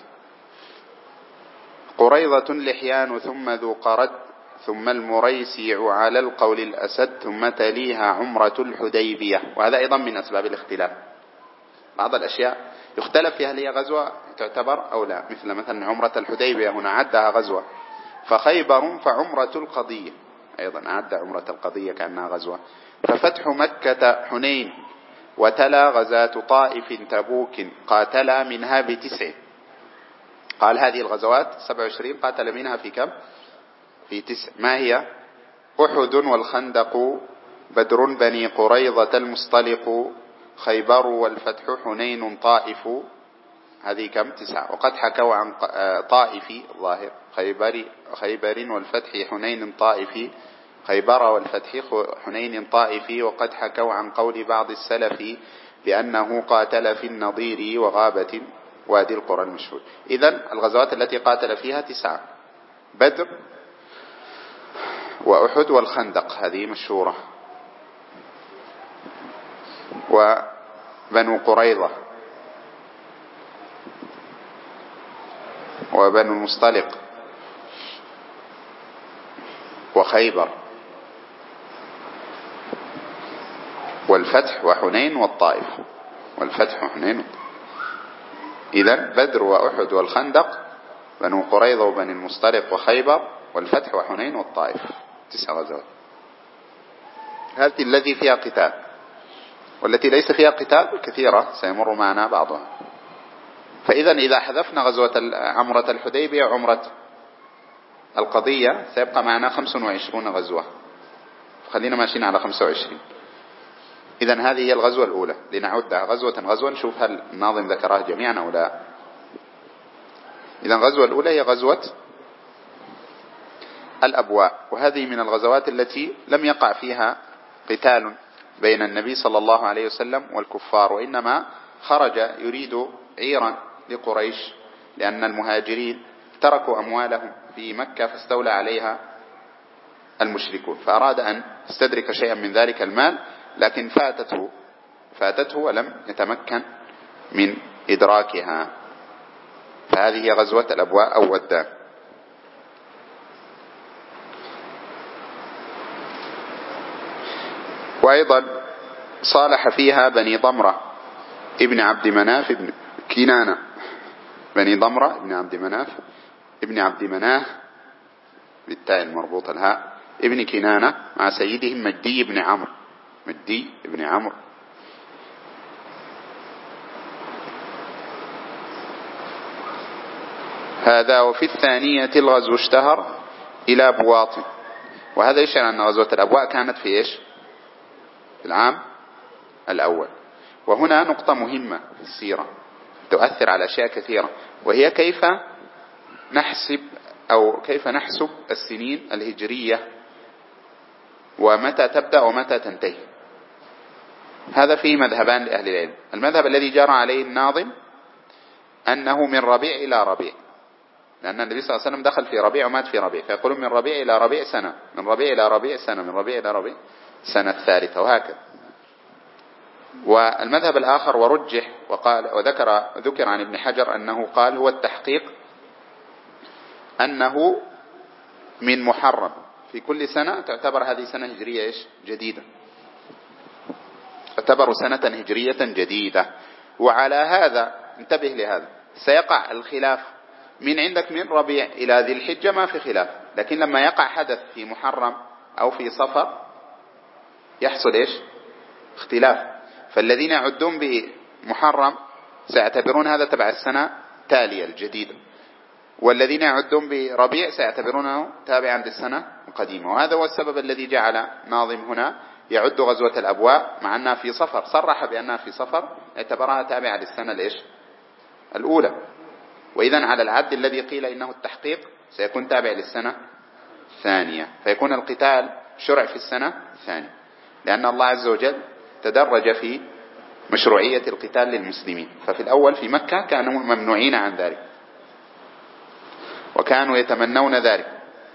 قريضة لحيان ثم ذو قرد، ثم المريسيع على القول الأسد، ثم تليها عمرة الحديبية. وهذا أيضا من أسباب الاختلاف، بعض الأشياء يختلف فيها هل هي غزوة تعتبر أو لا، مثلا عمرة الحديبية هنا عدها غزوة، فخيبر فعمرة القضية أيضا عد عمرة القضية كأنها غزوة، ففتح مكة حنين، وتلا غزاة طائف تبوك قاتلا منها ب9. قال هذه الغزوات 27 قاتل منها في كم؟ في 9. ما هي؟ أحد والخندق، بدر بني قريظة المصطلق، خيبر والفتح حنين طائف، هذه كم؟ 9. وقد حكوا عن طائف ظاهر خيبر والفتح حنين طائف، خيبر والفتح حنين طائف، وقد حكوا عن قول بعض السلف بأنه قاتل في النضير وغابة وادي القرى المشهود. إذن الغزوات التي قاتل فيها 9: بدر وأحد والخندق هذه مشهورة، وبنو قريظة، وبنو المصطلق وخيبر والفتح وحنين والطائف. والفتح وحنين. إذن بدر وأحد والخندق، بنو قريظة وبني المصطلق وخيبر والفتح وحنين والطائف، 9 غزوات. هذه التي فيها قتال، والتي ليس فيها قتال كثيرة سيمر معنا بعضها. فإذا إذا حذفنا غزوة عمرة الحديبية وعمرة القضية سيبقى معنا 25 غزوة، خلينا ماشيين على 25. إذن هذه هي الغزوة الأولى، لنعدها غزوة غزوة نشوف هل الناظم ذكرها جميعا أو لا. إذن الغزوة الأولى هي غزوة الأبواء، وهذه من الغزوات التي لم يقع فيها قتال بين النبي صلى الله عليه وسلم والكفار، وإنما خرج يريد عيرا لقريش، لأن المهاجرين تركوا أموالهم في مكة فاستولى عليها المشركون، فأراد أن يستدرك شيئا من ذلك المال، لكن فاتته ولم يتمكن من إدراكها. فهذه هي غزوة الأبواء أو ودان. وأيضا صالح فيها بني ضمرة ابن عبد مناف ابن كنانة، بني ضمرة ابن عبد مناف ابن عبد مناه بالتاء المربوطة الهاء ابن كنانة مع سيدهم مجدي بن عمرو، مجدي بن عمرو. هذا. وفي الثانية الغزو اشتهر إلى بواطن، وهذا يشعر أن غزوة الأبواء كانت في إيش؟ في العام الأول. وهنا نقطة مهمة في السيرة تؤثر على أشياء كثيرة، وهي كيف نحسب السنين الهجرية، ومتى تبدأ ومتى تنتهي. هذا فيه مذهبان لأهل العلم. المذهب الذي جرى عليه الناظم أنه من ربيع إلى ربيع، لأن النبي صلى الله عليه وسلم دخل في ربيع ومات في ربيع، فيقولون من ربيع إلى ربيع سنة، من ربيع إلى ربيع سنة، من ربيع إلى ربيع سنة الثالثة، وهكذا. والمذهب الآخر ورجح وذكر عن ابن حجر أنه قال هو التحقيق أنه من محرم، في كل سنة تعتبر هذه سنة هجرية إيش؟ جديدة، تعتبر سنة هجرية جديدة. وعلى هذا انتبه لهذا، سيقع الخلاف من عندك من ربيع إلى ذي الحجة ما في خلاف، لكن لما يقع حدث في محرم أو في صفر يحصل إيش؟ اختلاف. فالذين يعدون بمحرم سيعتبرون هذا تبع السنة التالية الجديدة، والذين يعدون بربيع سيعتبرونه تابعا للسنة القديمة. وهذا هو السبب الذي جعل ناظم هنا يعد غزوة الأبواء مع أنها في صفر، صرح بأنها في صفر، اعتبرها تابعة للسنة الأولى. وإذن على العد الذي قيل إنه التحقيق سيكون تابع للسنة الثانية، فيكون القتال شرع في السنة الثانية، لأن الله عز وجل تدرج في مشروعية القتال للمسلمين. ففي الأول في مكة كانوا ممنوعين عن ذلك، وكانوا يتمنون ذلك،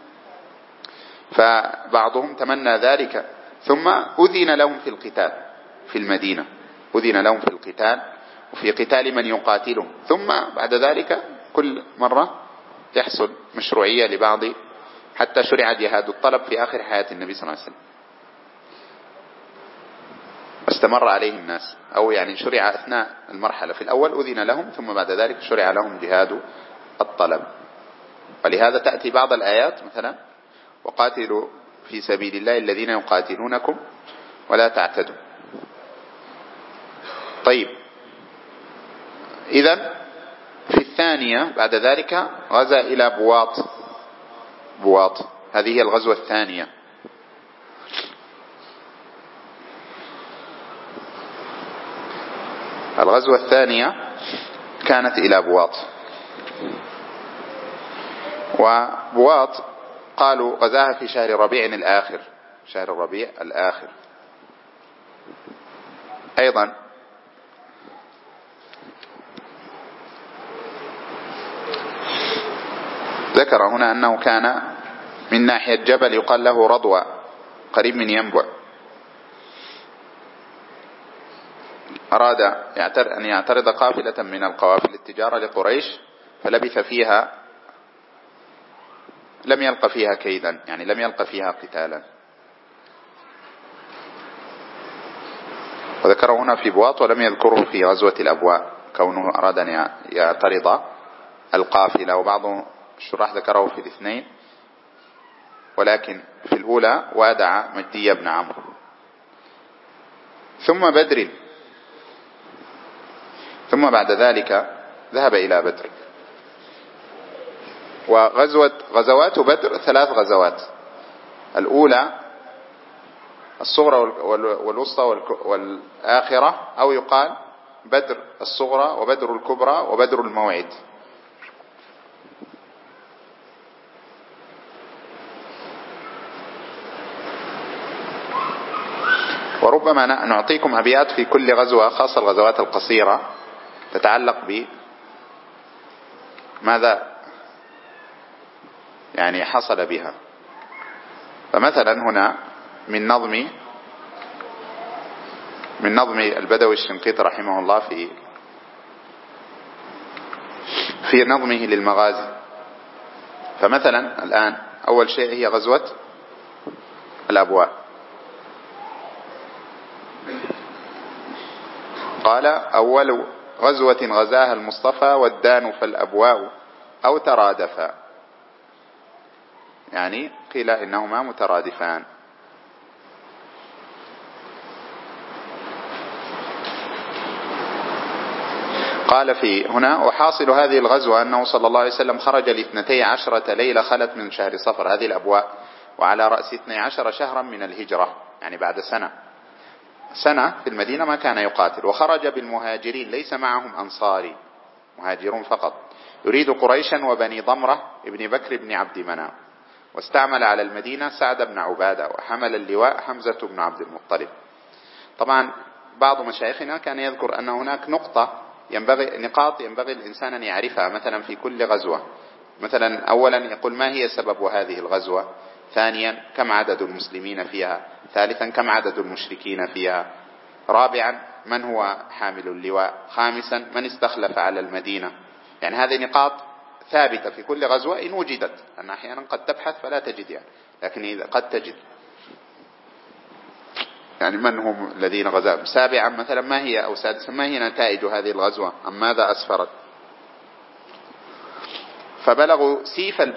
فبعضهم تمنى ذلك، ثم أذن لهم في القتال في المدينة، أذن لهم في القتال وفي قتال من يقاتلهم، ثم بعد ذلك كل مرة يحصل مشروعية لبعض، حتى شرع جهاد الطلب في آخر حياة النبي صلى الله عليه وسلم، استمر عليه الناس، أو يعني شرع أثناء المرحلة. في الأول أذن لهم، ثم بعد ذلك شرع لهم جهاد الطلب. ولهذا تأتي بعض الآيات مثلا وقاتلوا في سبيل الله الذين يقاتلونكم ولا تعتدوا. طيب، إذن في الثانية بعد ذلك غزا إلى بواط، هذه هي الغزوة الثانية. الغزوة الثانية كانت إلى بواط، وبواط قالوا غزاها في شهر ربيع الآخر، شهر الربيع الآخر. أيضا ذكر هنا أنه كان من ناحية جبل يقال له رضوى قريب من ينبع، أراد أن يعترض قافلة من القوافل التجارة لقريش، فلبث فيها لم يلق فيها كيدا، يعني لم يلق فيها قتالا. وذكره هنا في بواط ولم يذكره في غزوة الأبواء كونه أراد أن يعترض القافلة، وبعض الشراح ذكره في الاثنين، ولكن في الأولى وادع مجدي بن عمرو. ثم بدر، ثم بعد ذلك ذهب إلى بدر. وغزوات بدر 3 غزوات، الأولى الصغرى والوسطى والآخرة، أو يقال بدر الصغرى وبدر الكبرى وبدر الموعد. وربما نعطيكم أبيات في كل غزوة، خاصة الغزوات القصيرة تتعلق بماذا يعني حصل بها. فمثلا هنا من نظم البدوي الشنقيطي رحمه الله في نظمه للمغازي. فمثلا الآن أول شيء هي غزوة الأبواء. قال: أول غزوة غزاها المصطفى والدان فالأبواء أو ترادفا، يعني قيل إنهما مترادفان. قال في هنا: وحاصل هذه الغزوة أنه صلى الله عليه وسلم خرج ل12 ليلة خلت من شهر صفر، هذه الأبواء، وعلى رأس 12 شهرا من الهجرة، يعني بعد سنة في المدينة ما كان يقاتل. وخرج بالمهاجرين ليس معهم أنصاري، مهاجرون فقط، يريد قريشا وبني ضمرة ابن بكر بن عبد مناف. واستعمل على المدينة سعد بن عبادة، وحمل اللواء حمزة بن عبد المطلب. طبعا بعض مشايخنا كان يذكر أن هناك نقاط ينبغي الإنسان أن يعرفها مثلا في كل غزوة. مثلا أولا يقول: ما هي سبب هذه الغزوة؟ ثانيا: كم عدد المسلمين فيها؟ ثالثا: كم عدد المشركين فيها؟ رابعا: من هو حامل اللواء؟ خامسا: من استخلف على المدينة؟ يعني هذه نقاط ثابتة في كل غزوة إن وجدت، أن أحيانا قد تبحث فلا تجد يعني، لكن إذا قد تجد يعني من هم الذين غزاهم. سابعا مثلا: ما هي، أو سادسا: ما هي نتائج هذه الغزوة؟ عن ماذا أسفرت؟ فبلغوا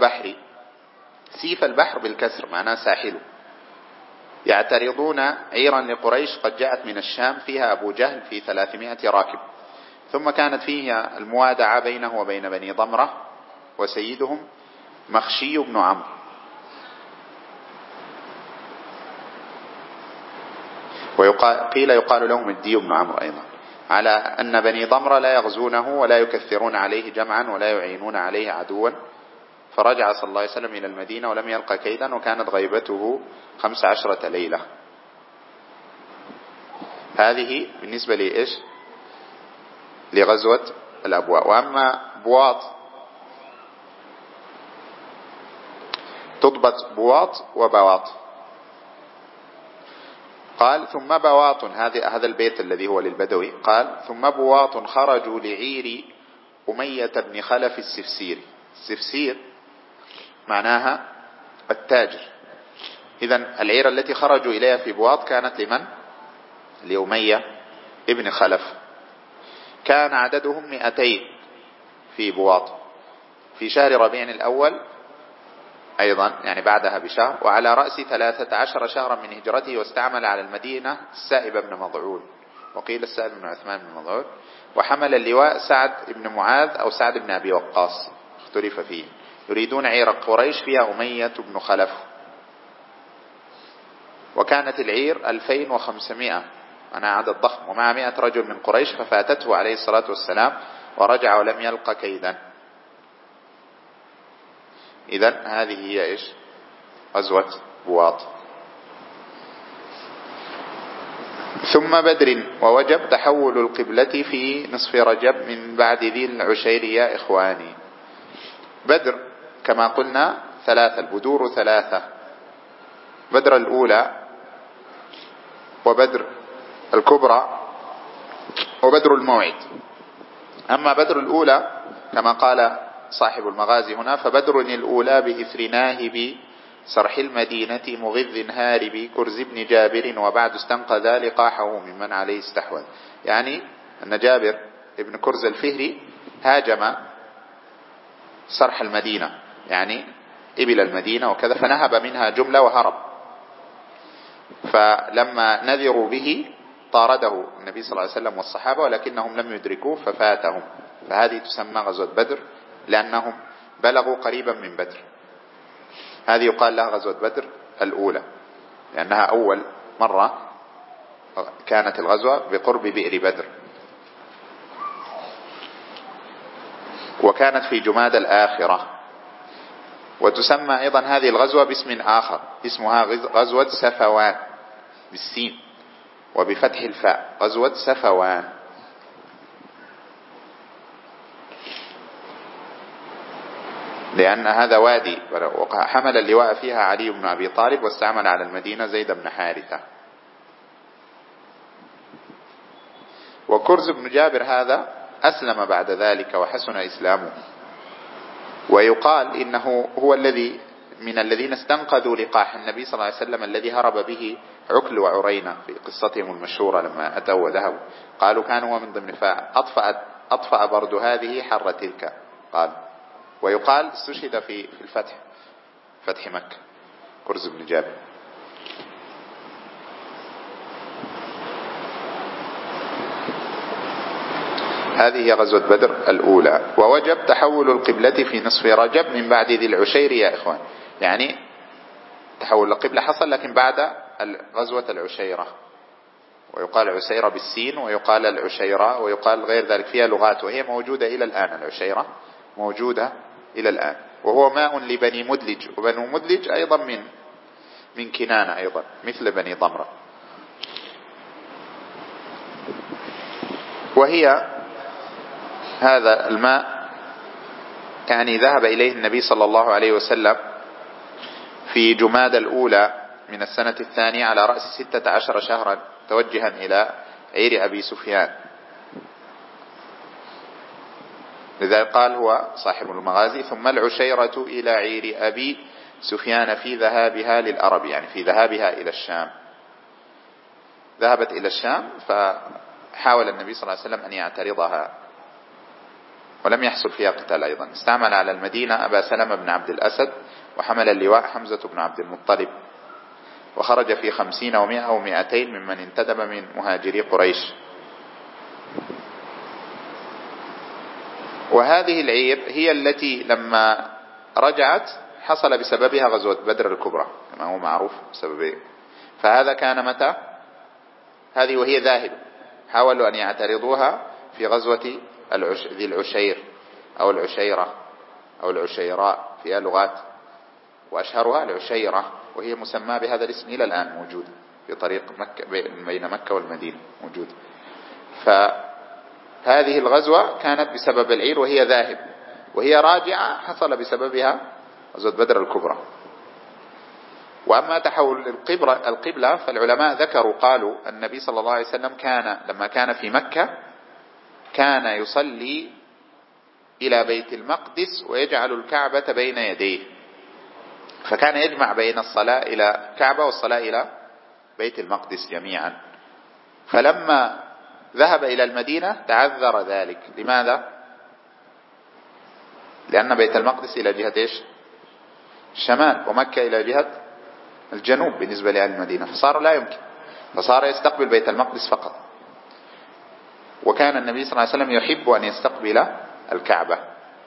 سيف البحر بالكسر، معناه ساحله، يعترضون عيرا لقريش قد جاءت من الشام فيها أبو جهل في 300 راكب. ثم كانت فيه الموادعة بينه وبين بني ضمرة وسيدهم مخشي بن عمرو. وقيل يقال لهم الدي بن عمرو أيضا، على أن بني ضمرة لا يغزونه ولا يكثرون عليه جمعا ولا يعينون عليه عدوا. فرجع صلى الله عليه وسلم إلى المدينة ولم يلق كيدا، وكانت غيبته 15 ليلة. هذه بالنسبة لإيش؟ لغزوة الأبواء. وأما بواط تضبط بواط وبواط. قال: ثم بواط، هذا البيت الذي هو للبدوي. قال: ثم بواط خرجوا لعير أمية بن خلف السفسيري. السفسير معناها التاجر. إذن العير التي خرجوا إليها في بواط كانت لمن؟ لأمية ابن خلف. كان عددهم 200 في بواط في شهر ربيع الأول أيضا، يعني بعدها بشهر، وعلى رأس 13 شهرا من هجرته. واستعمل على المدينة السائب بن مضعون، وقيل السائب بن عثمان بن مضعون. وحمل اللواء سعد بن معاذ أو سعد بن أبي وقاص، اختلف فيه. يريدون عير قريش فيها أمية بن خلف. وكانت العير 2500، أنا عدد ضخم، ومع 100 رجل من قريش، ففاتته عليه الصلاة والسلام ورجع ولم يلق كيدا. إذن هذه هي إيش؟ غزوة بواط. ثم بدر، ووجب تحول القبلة في نصف رجب من بعد ذي العشير يا إخواني. بدر كما قلنا 3، البدور 3: بدر الأولى وبدر الكبرى وبدر الموعد. أما بدر الأولى كما قال صاحب المغازي هنا: فبدر الأولى بإثر ناهب سرح المدينة مغذ هارب كرز بن جابر وبعد استنقذ لقاحه ممن عليه استحوذ. يعني أن جابر ابن كرز الفهري هاجم سرح المدينة، يعني إبل المدينة وكذا، فنهب منها جملة وهرب، فلما نذروا به طارده النبي صلى الله عليه وسلم والصحابة ولكنهم لم يدركوه ففاتهم. فهذه تسمى غزوة بدر لأنهم بلغوا قريبا من بدر. هذه يقال لها غزوة بدر الأولى لأنها أول مرة كانت الغزوة بقرب بئر بدر، وكانت في جماد الآخرة. وتسمى أيضا هذه الغزوة باسم آخر اسمها غزوة سفوان بالسين وبفتح الفاء، غزوة سفوان. لأن هذا وادي، وحمل اللواء فيها علي بن أبي طالب واستعمل على المدينة زيد بن حارثة. وكرز بن جابر هذا أسلم بعد ذلك وحسن إسلامه، ويقال إنه هو الذي من الذين استنقذوا لقاح النبي صلى الله عليه وسلم الذي هرب به عكل وعرينة في قصتهم المشهورة لما أتوا وذهبوا. قالوا كان هو من ضمن أطفأ برد هذه حر تلك، قال. ويقال استشهد في الفتح، فتح مكة، كرز بن جابر. هذه هي غزوة بدر الأولى. ووجب تحول القبلة في نصف رجب من بعد ذي العشير يا إخوان، يعني تحول القبلة حصل لكن بعد غزوة العشيرة، ويقال عسيرة بالسين ويقال العشيرة ويقال غير ذلك، فيها لغات وهي موجودة إلى الآن. العشيرة موجودة إلى الآن، وهو ماء لبني مدلج، وبنو مدلج أيضا من كنانة أيضا مثل بني ضمرة. وهي هذا الماء يعني ذهب إليه النبي صلى الله عليه وسلم في جماد الأولى من السنة الثانية على رأس 16 شهرا توجها إلى عير أبي سفيان، لذلك قال هو صاحب المغازي: ثم العشيرة إلى عير أبي سفيان في ذهابها للأرب، يعني في ذهابها إلى الشام. ذهبت إلى الشام فحاول النبي صلى الله عليه وسلم أن يعترضها ولم يحصل فيها قتال. أيضا استعمل على المدينة أبا سلمة بن عبد الأسد، وحمل اللواء حمزة بن عبد المطلب، وخرج في 50 و100 و200 ممن انتدب من مهاجري قريش. وهذه العير هي التي لما رجعت حصل بسببها غزوة بدر الكبرى كما هو معروف بسببه. فهذا كان متى؟ هذه وهي ذاهب، حاولوا أن يعترضوها في غزوة ذي العشير أو العشيرة أو العشيراء، فيها لغات، وأشهرها العشيرة، وهي مسمى بهذا الاسم إلى الآن، موجود في طريق مكة بين مكة والمدينة موجود. فهذه الغزوة كانت بسبب العير وهي ذاهب، وهي راجعة حصل بسببها غزوة بدر الكبرى. وأما تحول القبلة فالعلماء ذكروا قالوا النبي صلى الله عليه وسلم كان لما كان في مكة كان يصلي إلى بيت المقدس ويجعل الكعبة بين يديه، فكان يجمع بين الصلاة إلى الكعبة والصلاة إلى بيت المقدس جميعا. فلما ذهب إلى المدينة تعذر ذلك. لماذا؟ لأن بيت المقدس إلى جهة إيش؟ الشمال، ومكة إلى جهة الجنوب بالنسبة لأهل المدينة، فصار لا يمكن، فصار يستقبل بيت المقدس فقط. وكان النبي صلى الله عليه وسلم يحب أن يستقبل الكعبة.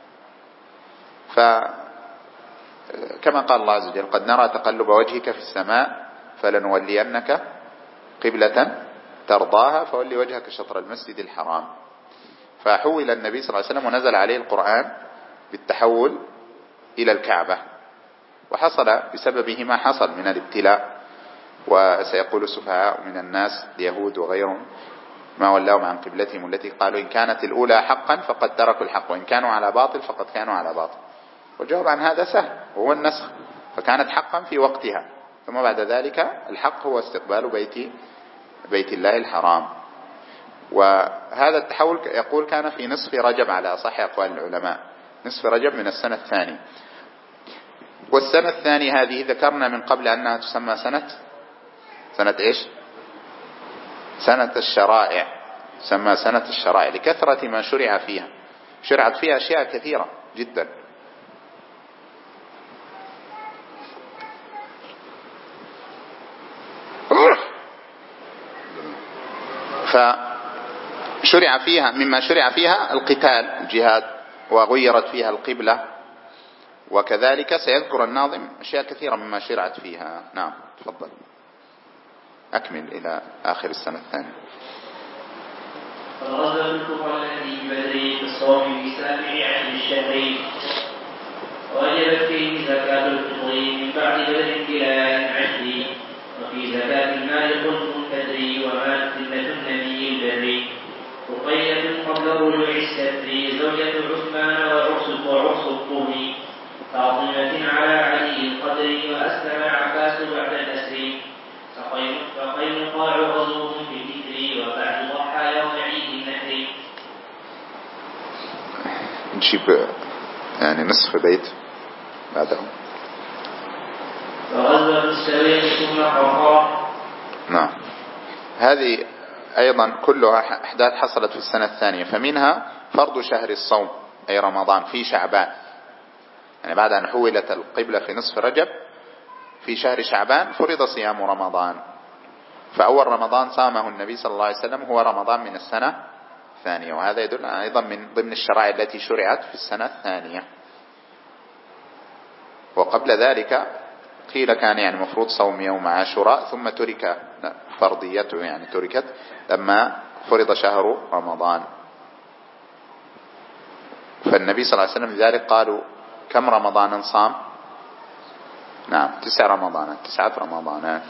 فكما قال الله عز وجل: قد نرى تقلب وجهك في السماء فلنولينك قبلة ترضاها فولي وجهك شطر المسجد الحرام. فحول النبي صلى الله عليه وسلم ونزل عليه القرآن بالتحول إلى الكعبة، وحصل بسببه ما حصل من الابتلاء. وسيقول السفهاء من الناس اليهود وغيرهم ما ولاهم عن قبلتهم التي قالوا إن كانت الأولى حقا فقد تركوا الحق وإن كانوا على باطل فقد كانوا على باطل. والجواب عن هذا سهل، وهو النسخ، فكانت حقا في وقتها، ثم بعد ذلك الحق هو استقبال بيت الله الحرام. وهذا التحول يقول كان في نصف رجب على أصح أقوال العلماء، نصف رجب من السنة الثانية. والسنة الثانية هذه ذكرنا من قبل أنها تسمى سنة إيش؟ سنة الشرائع. تسمى سنة الشرائع لكثرة ما شرع فيها. شرعت فيها أشياء كثيرة جدا. فشرع فيها مما شرع فيها القتال، الجهاد، وغيرت فيها القبلة، وكذلك سيذكر الناظم أشياء كثيرة مما شرعت فيها. نعم تفضل أكمل إلى آخر السنة الثانية. الغزوة الكبرى التي ببدر في الصوم في 17 الشهر، وجبت فيه زكاة الفطر من بعد بدر بلا عشر، وفي زكاة المال خلف كدري ومال سنة النبي البر، رقية قبل رجوع الستر زوجة عثمان وعرس الطهر، فاطمة على علي القدر وأسلم العباس بعد الأسر، فقينقاع غزوهم في الذكر وبعد ضحى يوم عيد النحر. نجيب يعني نصف بيت بعدهم. وغزوة السويق ثم قرقرة. نعم هذه أيضا كلها أحداث حصلت في السنة الثانية. فمنها فرض شهر الصوم أي رمضان في شعبان، يعني بعد أن حولت القبلة في نصف رجب في شهر شعبان فرض صيام رمضان. فأول رمضان صامه النبي صلى الله عليه وسلم هو رمضان من السنة الثانية، وهذا يدل أيضا من ضمن الشرائع التي شرعت في السنة الثانية. وقبل ذلك قيل كان يعني مفروض صوم يوم عاشوراء ثم ترك فرضيته، يعني تركت لما فرض شهر رمضان. فالنبي صلى الله عليه وسلم لذلك قالوا كم رمضانا صام؟ نعم 9 رمضانات، 9 رمضانات،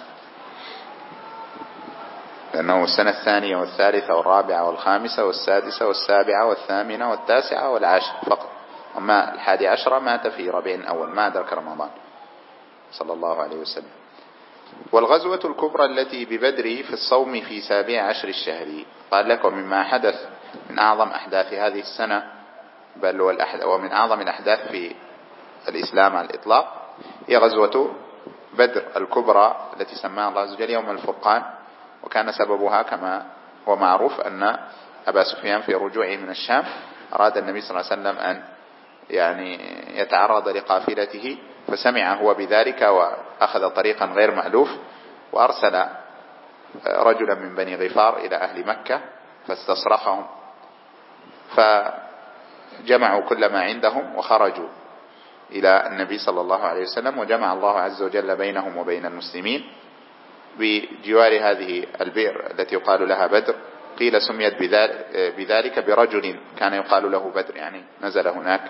لأنه السنة الثانية والثالثة والرابعة والخامسة والسادسة والسابعة والثامنة والتاسعة والعاشر فقط. أما 11 مات في ربيع الأول ما أدرك رمضان صلى الله عليه وسلم. والغزوة الكبرى التي ببدر في الصوم في 17 الشهر، قال لكم مما حدث من أعظم أحداث هذه السنة، بل ومن أعظم الأحداث في الإسلام على الإطلاق، هي غزوة بدر الكبرى التي سماها الله عز وجل يوم الفرقان. وكان سببها كما هو معروف أن أبا سفيان في رجوعه من الشام أراد النبي صلى الله عليه وسلم أن يعني يتعرض لقافلته، فسمع هو بذلك وأخذ طريقا غير مألوف، وأرسل رجلا من بني غفار إلى أهل مكة فاستصرخهم، فجمعوا كل ما عندهم وخرجوا إلى النبي صلى الله عليه وسلم، وجمع الله عز وجل بينهم وبين المسلمين بجوار هذه البئر التي يقال لها بدر. قيل سميت بذلك برجل كان يقال له بدر، يعني نزل هناك.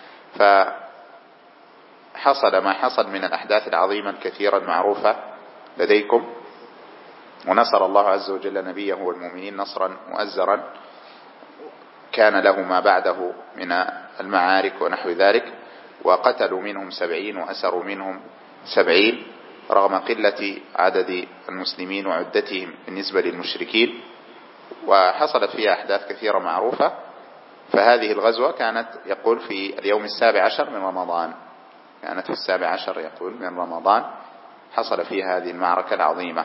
فحصل ما حصل من الأحداث العظيمة الكثيرة المعروفة لديكم، ونصر الله عز وجل نبيه والمؤمنين نصرا مؤزرا كان له ما بعده من المعارك ونحو ذلك، وقتلوا منهم 70 وأسروا منهم 70 رغم قلة عدد المسلمين وعدتهم بالنسبة للمشركين، وحصلت فيها أحداث كثيرة معروفة. فهذه الغزوة كانت يقول في اليوم 17 من رمضان، كانت في 17 يقول من رمضان حصل فيها هذه المعركة العظيمة.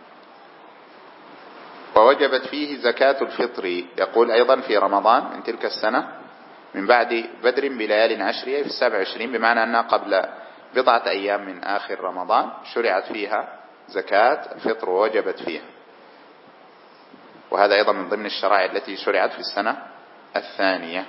ووجبت فيه زكاة الفطر، يقول أيضا في رمضان من تلك السنة من بعد بدر بليال 10 في 27، بمعنى أنها قبل بضعة أيام من آخر رمضان شرعت فيها زكاة الفطر ووجبت فيها. وهذا أيضا من ضمن الشرائع التي شرعت في السنة الثانية.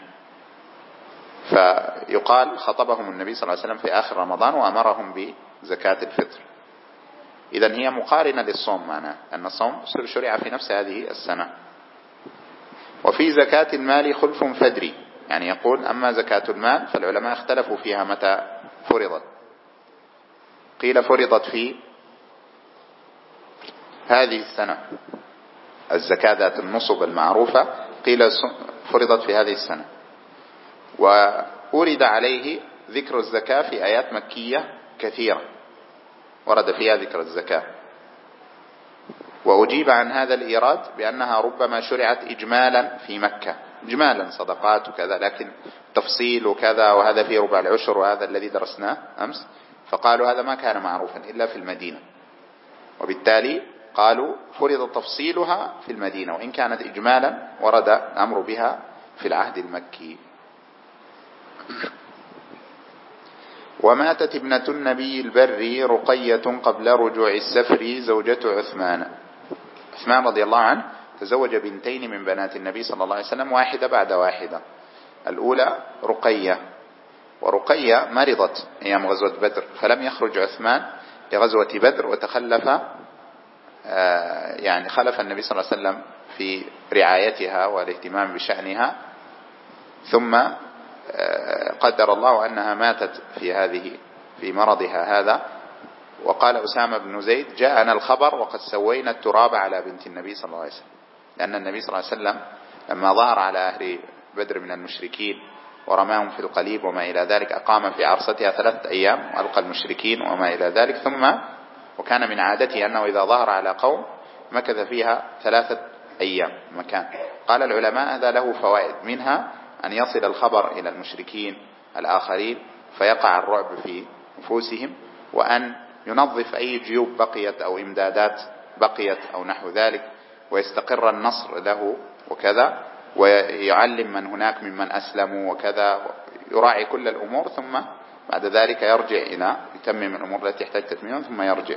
فيقال خطبهم النبي صلى الله عليه وسلم في آخر رمضان وأمرهم بزكاة الفطر. إذن هي مقارنة للصوم، معناه أن الصوم شرع في نفس هذه السنة. وفي زكاة المال خلف فدري، يعني يقول أما زكاة المال فالعلماء اختلفوا فيها متى فرضت. قيل فرضت في هذه السنة، الزكاة ذات النصب المعروفة قيل فرضت في هذه السنة، وأورد عليه ذكر الزكاة في آيات مكية كثيرة ورد فيها ذكر الزكاة. وأجيب عن هذا الإيراد بأنها ربما شرعت إجمالا في مكة إجمالا صدقات وكذا، لكن تفصيل وكذا وهذا فيه ربع العشر وهذا الذي درسناه أمس، فقالوا هذا ما كان معروفا إلا في المدينة، وبالتالي قالوا فرض تفصيلها في المدينة، وإن كانت إجمالا ورد الأمر بها في العهد المكي. وماتت ابنة النبي البر رقية قبل رجوع السفر زوجة عثمان. عثمان رضي الله عنه تزوج بنتين من بنات النبي صلى الله عليه وسلم، واحدة بعد واحدة. الأولى رقية، ورقية مرضت أيام غزوة بدر، فلم يخرج عثمان لغزوة بدر، وتخلف يعني خلف النبي صلى الله عليه وسلم في رعايتها والاهتمام بشأنها، ثم قدر الله أنها ماتت في مرضها هذا. وقال أسامة بن زيد: جاءنا الخبر وقد سوينا التراب على بنت النبي صلى الله عليه وسلم، لأن النبي صلى الله عليه وسلم لما ظهر على أهل بدر من المشركين ورماهم في القليب وما إلى ذلك، أقام في عرستها 3 أيام وألقى المشركين وما إلى ذلك، ثم وكان من عادته أنه إذا ظهر على قوم مكث فيها 3 أيام مكان. قال العلماء هذا له فوائد، منها أن يصل الخبر إلى المشركين الآخرين فيقع الرعب في نفوسهم، وأن ينظف أي جيوب بقيت أو إمدادات بقيت أو نحو ذلك، ويستقر النصر له وكذا، ويعلم من هناك ممن أسلموا وكذا، يراعي كل الأمور، ثم بعد ذلك يرجع إلى يتمم الأمور التي يحتاج تتميمها، ثم يرجع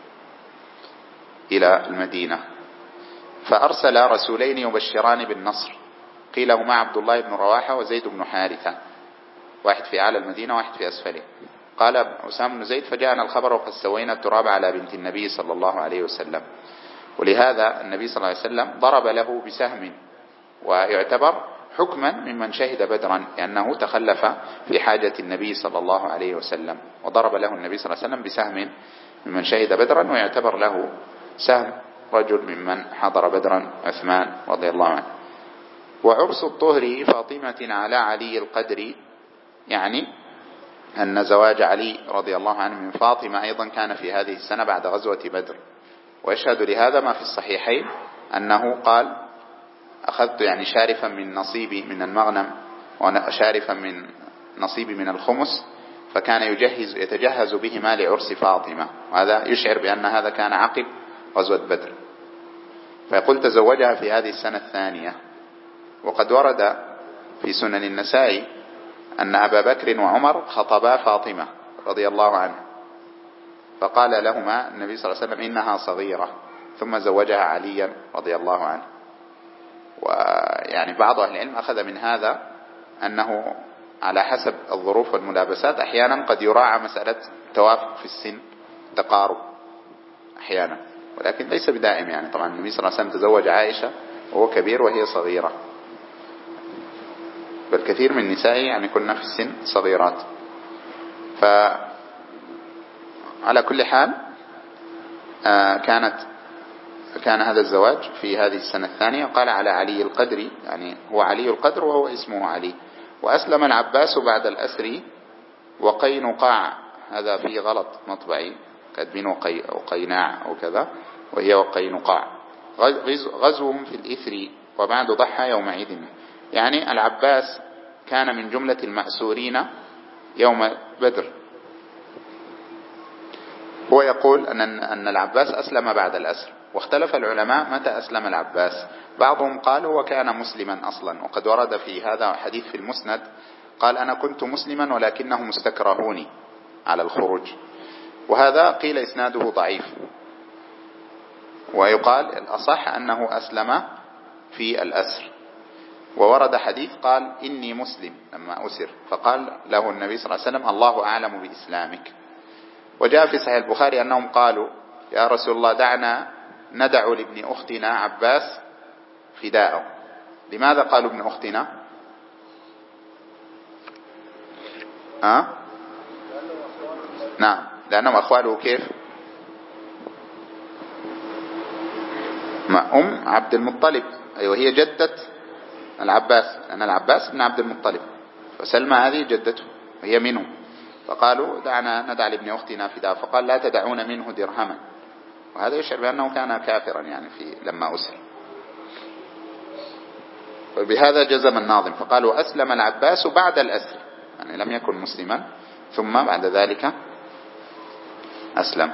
إلى المدينة. فأرسل رسولين يبشران بالنصر، قيل هما عبد الله بن رواحة وزيد بن حارثة، واحد في أعلى المدينة وواحد في أسفله. قال أسامة بن زيد: فجاءنا الخبر وقد سوينا التراب على بنت النبي صلى الله عليه وسلم. ولهذا النبي صلى الله عليه وسلم ضرب له بسهم، ويعتبر حكما ممن شهد بدرا، لأنه تخلف في حاجة النبي صلى الله عليه وسلم، وضرب له النبي صلى الله عليه وسلم بسهم ممن شهد بدرا، ويعتبر له سهم رجل ممن حضر بدرا، عثمان رضي الله عنه. وعرس الطهر فاطمة على علي القدر، يعني أن زواج علي رضي الله عنه من فاطمة أيضا كان في هذه السنة بعد غزوة بدر. ويشهد لهذا ما في الصحيحين أنه قال: أخذت يعني شارفا من نصيبي من المغنم وشارفا من نصيبي من الخمس، فكان يتجهز بهما لعرس فاطمة، وهذا يشعر بأن هذا كان عقب غزوة بدر. فيقول: تزوجها في هذه السنة الثانية. وقد ورد في سنن النسائي أن أبا بكر وعمر خطبا فاطمة رضي الله عنه، فقال لهما النبي صلى الله عليه وسلم: إنها صغيرة، ثم زوجها عليا رضي الله عنه. ويعني بعض أهل العلم أخذ من هذا أنه على حسب الظروف والملابسات أحيانا قد يراعى مسألة توافق في السن، تقارب أحيانا، ولكن ليس بدائم. يعني طبعا النبي صلى الله عليه وسلم تزوج عائشة وهو كبير وهي صغيرة، بل كثير من النساء يعني كنا في السن صغيرات. فعلى كل حال كان هذا الزواج في هذه السنة الثانية. قال: على علي القدر، يعني هو علي القدر وهو اسمه علي. وأسلم العباس بعد الأسر وقينقاع، هذا فيه غلط مطبعي، كاتبين وقيناع أو كذا، وهي وقينقاع. غزوهم في الإثر وبعد ضحى يومئذ، يعني العباس كان من جملة المأسورين يوم بدر. هو يقول أن العباس أسلم بعد الأسر، واختلف العلماء متى أسلم العباس. بعضهم قال هو كان مسلما أصلا، وقد ورد في هذا حديث في المسند قال: أنا كنت مسلما ولكنهم استكرهوني على الخروج. وهذا قيل إسناده ضعيف، ويقال الأصح أنه أسلم في الأسر. وورد حديث قال: إني مسلم لما أسر، فقال له النبي صلى الله عليه وسلم: الله أعلم بإسلامك. وجاء في صحيح البخاري أنهم قالوا: يا رسول الله دعنا ندع لابن أختنا عباس فداءه. لماذا قالوا ابن أختنا؟ نعم، لأنهم أخواله. كيف؟ أم عبد المطلب، أيوة، هي جدة العباس، لأن العباس ابن عبد المطلب، فسلمى هذه جدته وهي منه. فقالوا: دعنا ندع لابن أختنا فداء، فقال: لا تدعون منه درهما. وهذا يشعر بأنه كان كافرا يعني لما أسر. بهذا جزم الناظم فقال وأسلم العباس بعد الأسر، يعني لم يكن مسلما ثم بعد ذلك أسلم.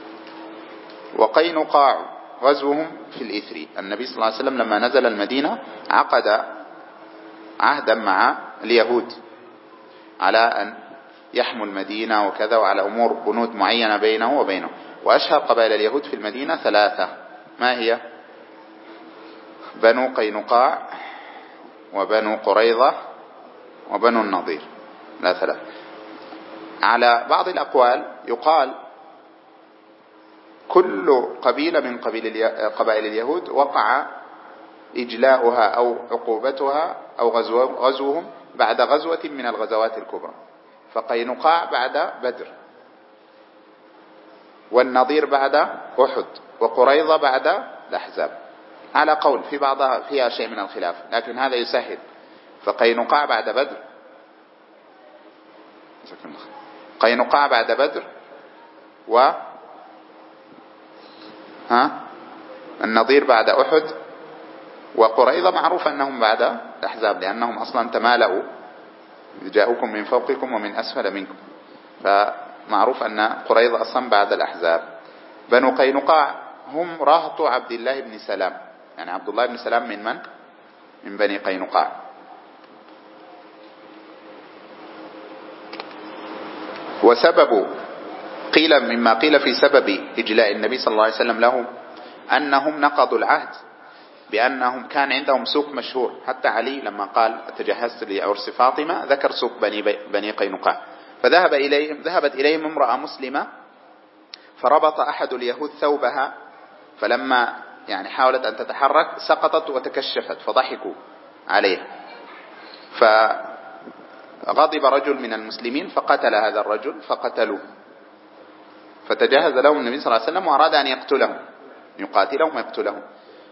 وقينقاع غزوهم في الإثر، النبي صلى الله عليه وسلم لما نزل المدينة عقد عهدا مع اليهود على أن يحموا المدينة وكذا، وعلى أمور بنود معينة بينه وبينه. وأشهر قبائل اليهود في المدينة 3، ما هي؟ بنو قينقاع وبنو قريظة وبنو النضير، لا 3. على بعض الأقوال يقال كل قبيلة من قبائل اليهود وقع إجلاؤها أو عقوبتها أو غزوهم بعد غزوة من الغزوات الكبرى، فقينقاع بعد بدر، والنضير بعد أحد، وقريظة بعد الأحزاب، على قول في بعضها فيها شيء من الخلاف لكن هذا يسهل. فقينقاع بعد بدر، قينقاع بعد بدر، النضير بعد أحد، وقريظة معروف أنهم بعد الأحزاب لأنهم أصلا تمالأوا، جاءوكم من فوقكم ومن أسفل منكم، فمعروف أن قريظة أصلا بعد الأحزاب. بنو قينقاع هم رهط عبد الله بن سلام، يعني عبد الله بن سلام من بني قينقاع. وسبب مما قيل في سبب إجلاء النبي صلى الله عليه وسلم له أنهم نقضوا العهد بأنهم كان عندهم سوق مشهور، حتى علي لما قال تجهزت لعرس فاطمة ذكر سوق بني قينقاع، ذهبت إليهم امرأة مسلمة فربط أحد اليهود ثوبها، فلما يعني حاولت أن تتحرك سقطت وتكشفت فضحكوا عليها، فغضب رجل من المسلمين فقتل هذا الرجل فقتلوه، فتجهز لهم النبي صلى الله عليه وسلم وأراد أن يقاتلهم ويقتلهم،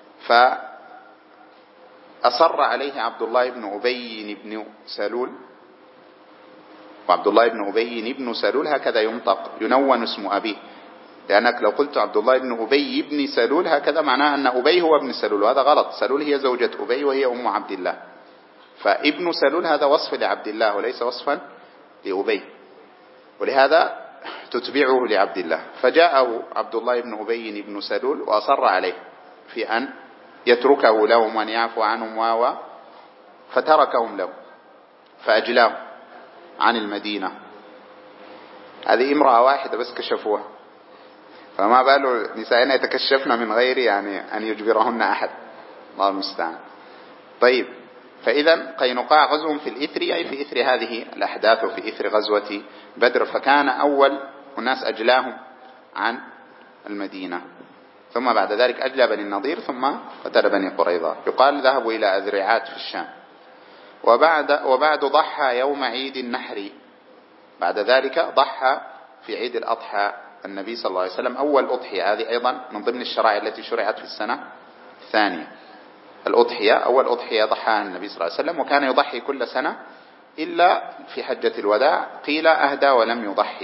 فأصر عليه عبد الله بن أبي بن سلول، وعبد الله بن أبي بن سلول هكذا ينطق، ينون اسم أبيه، لأنك لو قلت عبد الله بن أبي بن سلول هكذا معناه أن أبي هو ابن سلول، وهذا غلط، سلول هي زوجة أبي وهي أم عبد الله، فابن سلول هذا وصف لعبد الله وليس وصفا لأبي، ولهذا تتبعه لعبد الله. فجاءه عبد الله بن أبي بن سلول وأصر عليه في أن يتركه لهم وأن يعفو عنهم فتركهم له فأجلاهم عن المدينة. هذه امرأة واحدة بس كشفوها، فما بال نسائنا يتكشفن من غير يعني أن يجبرهن أحد، الله المستعان. طيب، فإذا قينقاع غزوهم في الإثر، أي في إثر هذه الأحداث وفي إثر غزوة بدر، فكان أول الناس أجلاهم عن المدينة، ثم بعد ذلك أجلى بني النضير، ثم قتل بني قريظة. يقال ذهبوا إلى أذرعات في الشام. وبعد ضحى يوم عيد النحر، بعد ذلك ضحى في عيد الأضحى النبي صلى الله عليه وسلم أول أضحية، هذه أيضا من ضمن الشرائع التي شرعت في السنة الثانية. الأضحية أول أضحية ضحاها النبي صلى الله عليه وسلم، وكان يضحي كل سنة إلا في حجة الوداع، قيل أهدى ولم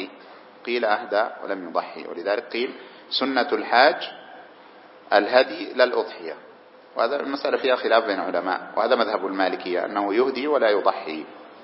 يضحي، ولذلك قيل سنة الحاج الهدي للأضحية، وهذا المسألة فيها خلاف بين علماء، وهذا مذهب المالكية أنه يهدي ولا يضحي.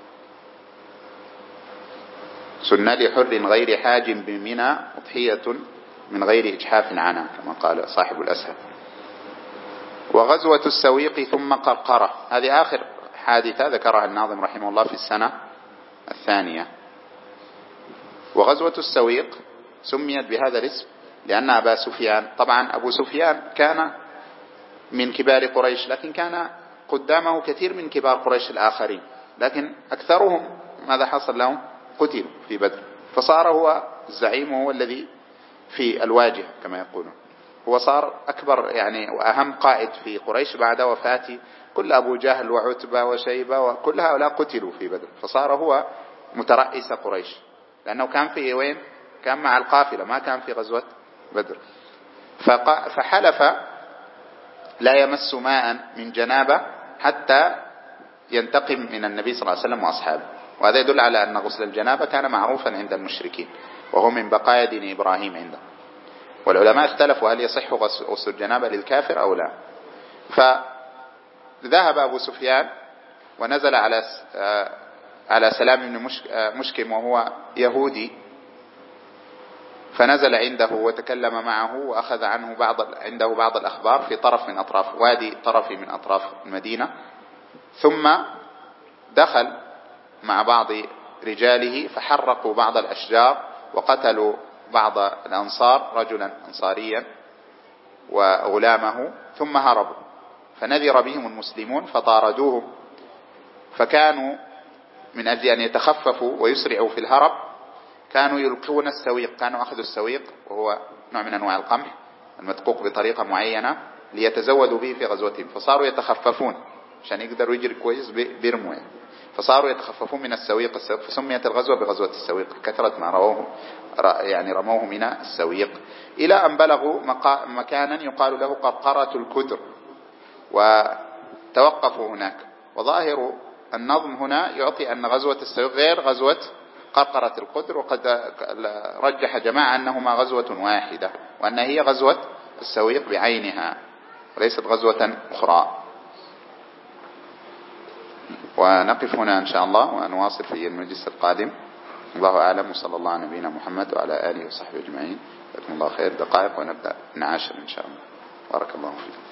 سنة لحر غير حاج بمنى أضحية من غير إجحاف عنا، كما قال صاحب الأسهل. وغزوة السويق ثم قرقرة، هذه آخر حادثة ذكرها الناظم رحمه الله في السنة الثانية. وغزوة السويق سميت بهذا الاسم لأن أبا سفيان، طبعا أبو سفيان كان من كبار قريش، لكن كان قدامه كثير من كبار قريش الآخرين، لكن أكثرهم ماذا حصل لهم؟ قتلوا في بدر، فصار هو الزعيم وهو الذي في الواجهة كما يقولون، هو صار أكبر يعني وأهم قائد في قريش بعد وفاة كل أبو جهل وعتبة وشيبة وكل هؤلاء قتلوا في بدر، فصار هو مترئيس قريش، لأنه كان في وين؟ كان مع القافلة، ما كان في غزوة بدر. فحلف لا يمس ماء من جنابة حتى ينتقم من النبي صلى الله عليه وسلم وأصحابه، وهذا يدل على أن غسل الجنابة كان معروفا عند المشركين، وهو من بقايا دين إبراهيم عندهم. والعلماء اختلفوا هل يصح غسل الجنابة للكافر أو لا. ذهب أبو سفيان ونزل على سلام بن مشكم وهو يهودي، فنزل عنده وتكلم معه وأخذ عنه عنده بعض الأخبار في طرف من أطراف وادي طرفي من أطراف المدينة. ثم دخل مع بعض رجاله فحرقوا بعض الأشجار وقتلوا بعض الأنصار، رجلا أنصاريا وغلامه، ثم هربوا، فنذر بهم المسلمون فطاردوهم، فكانوا من أجل أن يتخففوا ويسرعوا في الهرب كانوا يلقون السويق، كانوا أخذوا السويق وهو نوع من أنواع القمح المدقوق بطريقة معينة ليتزودوا به في غزوتهم، فصاروا يتخففون عشان يقدروا يجري كويس بيرموا، فصاروا يتخففون من السويق، فسميت الغزوة بغزوة السويق كثرة ما رموه من السويق، إلى أن بلغوا مكانا يقال له قرقرة الكدر وتوقفوا هناك. وظاهر النظم هنا يعطي أن غزوة السويق غير غزوة قرقرة الكدر، وقد رجح جماعة أنهما غزوة واحدة، وأن هي غزوة السويق بعينها وليست غزوة أخرى. ونقف هنا إن شاء الله ونواصل في المجلس القادم. الله أعلم، وصلى الله على نبينا محمد وعلى آله وصحبه أجمعين. جزاكم الله خير. دقائق ونبدأ نعاشر إن شاء الله. بارك الله فيكم.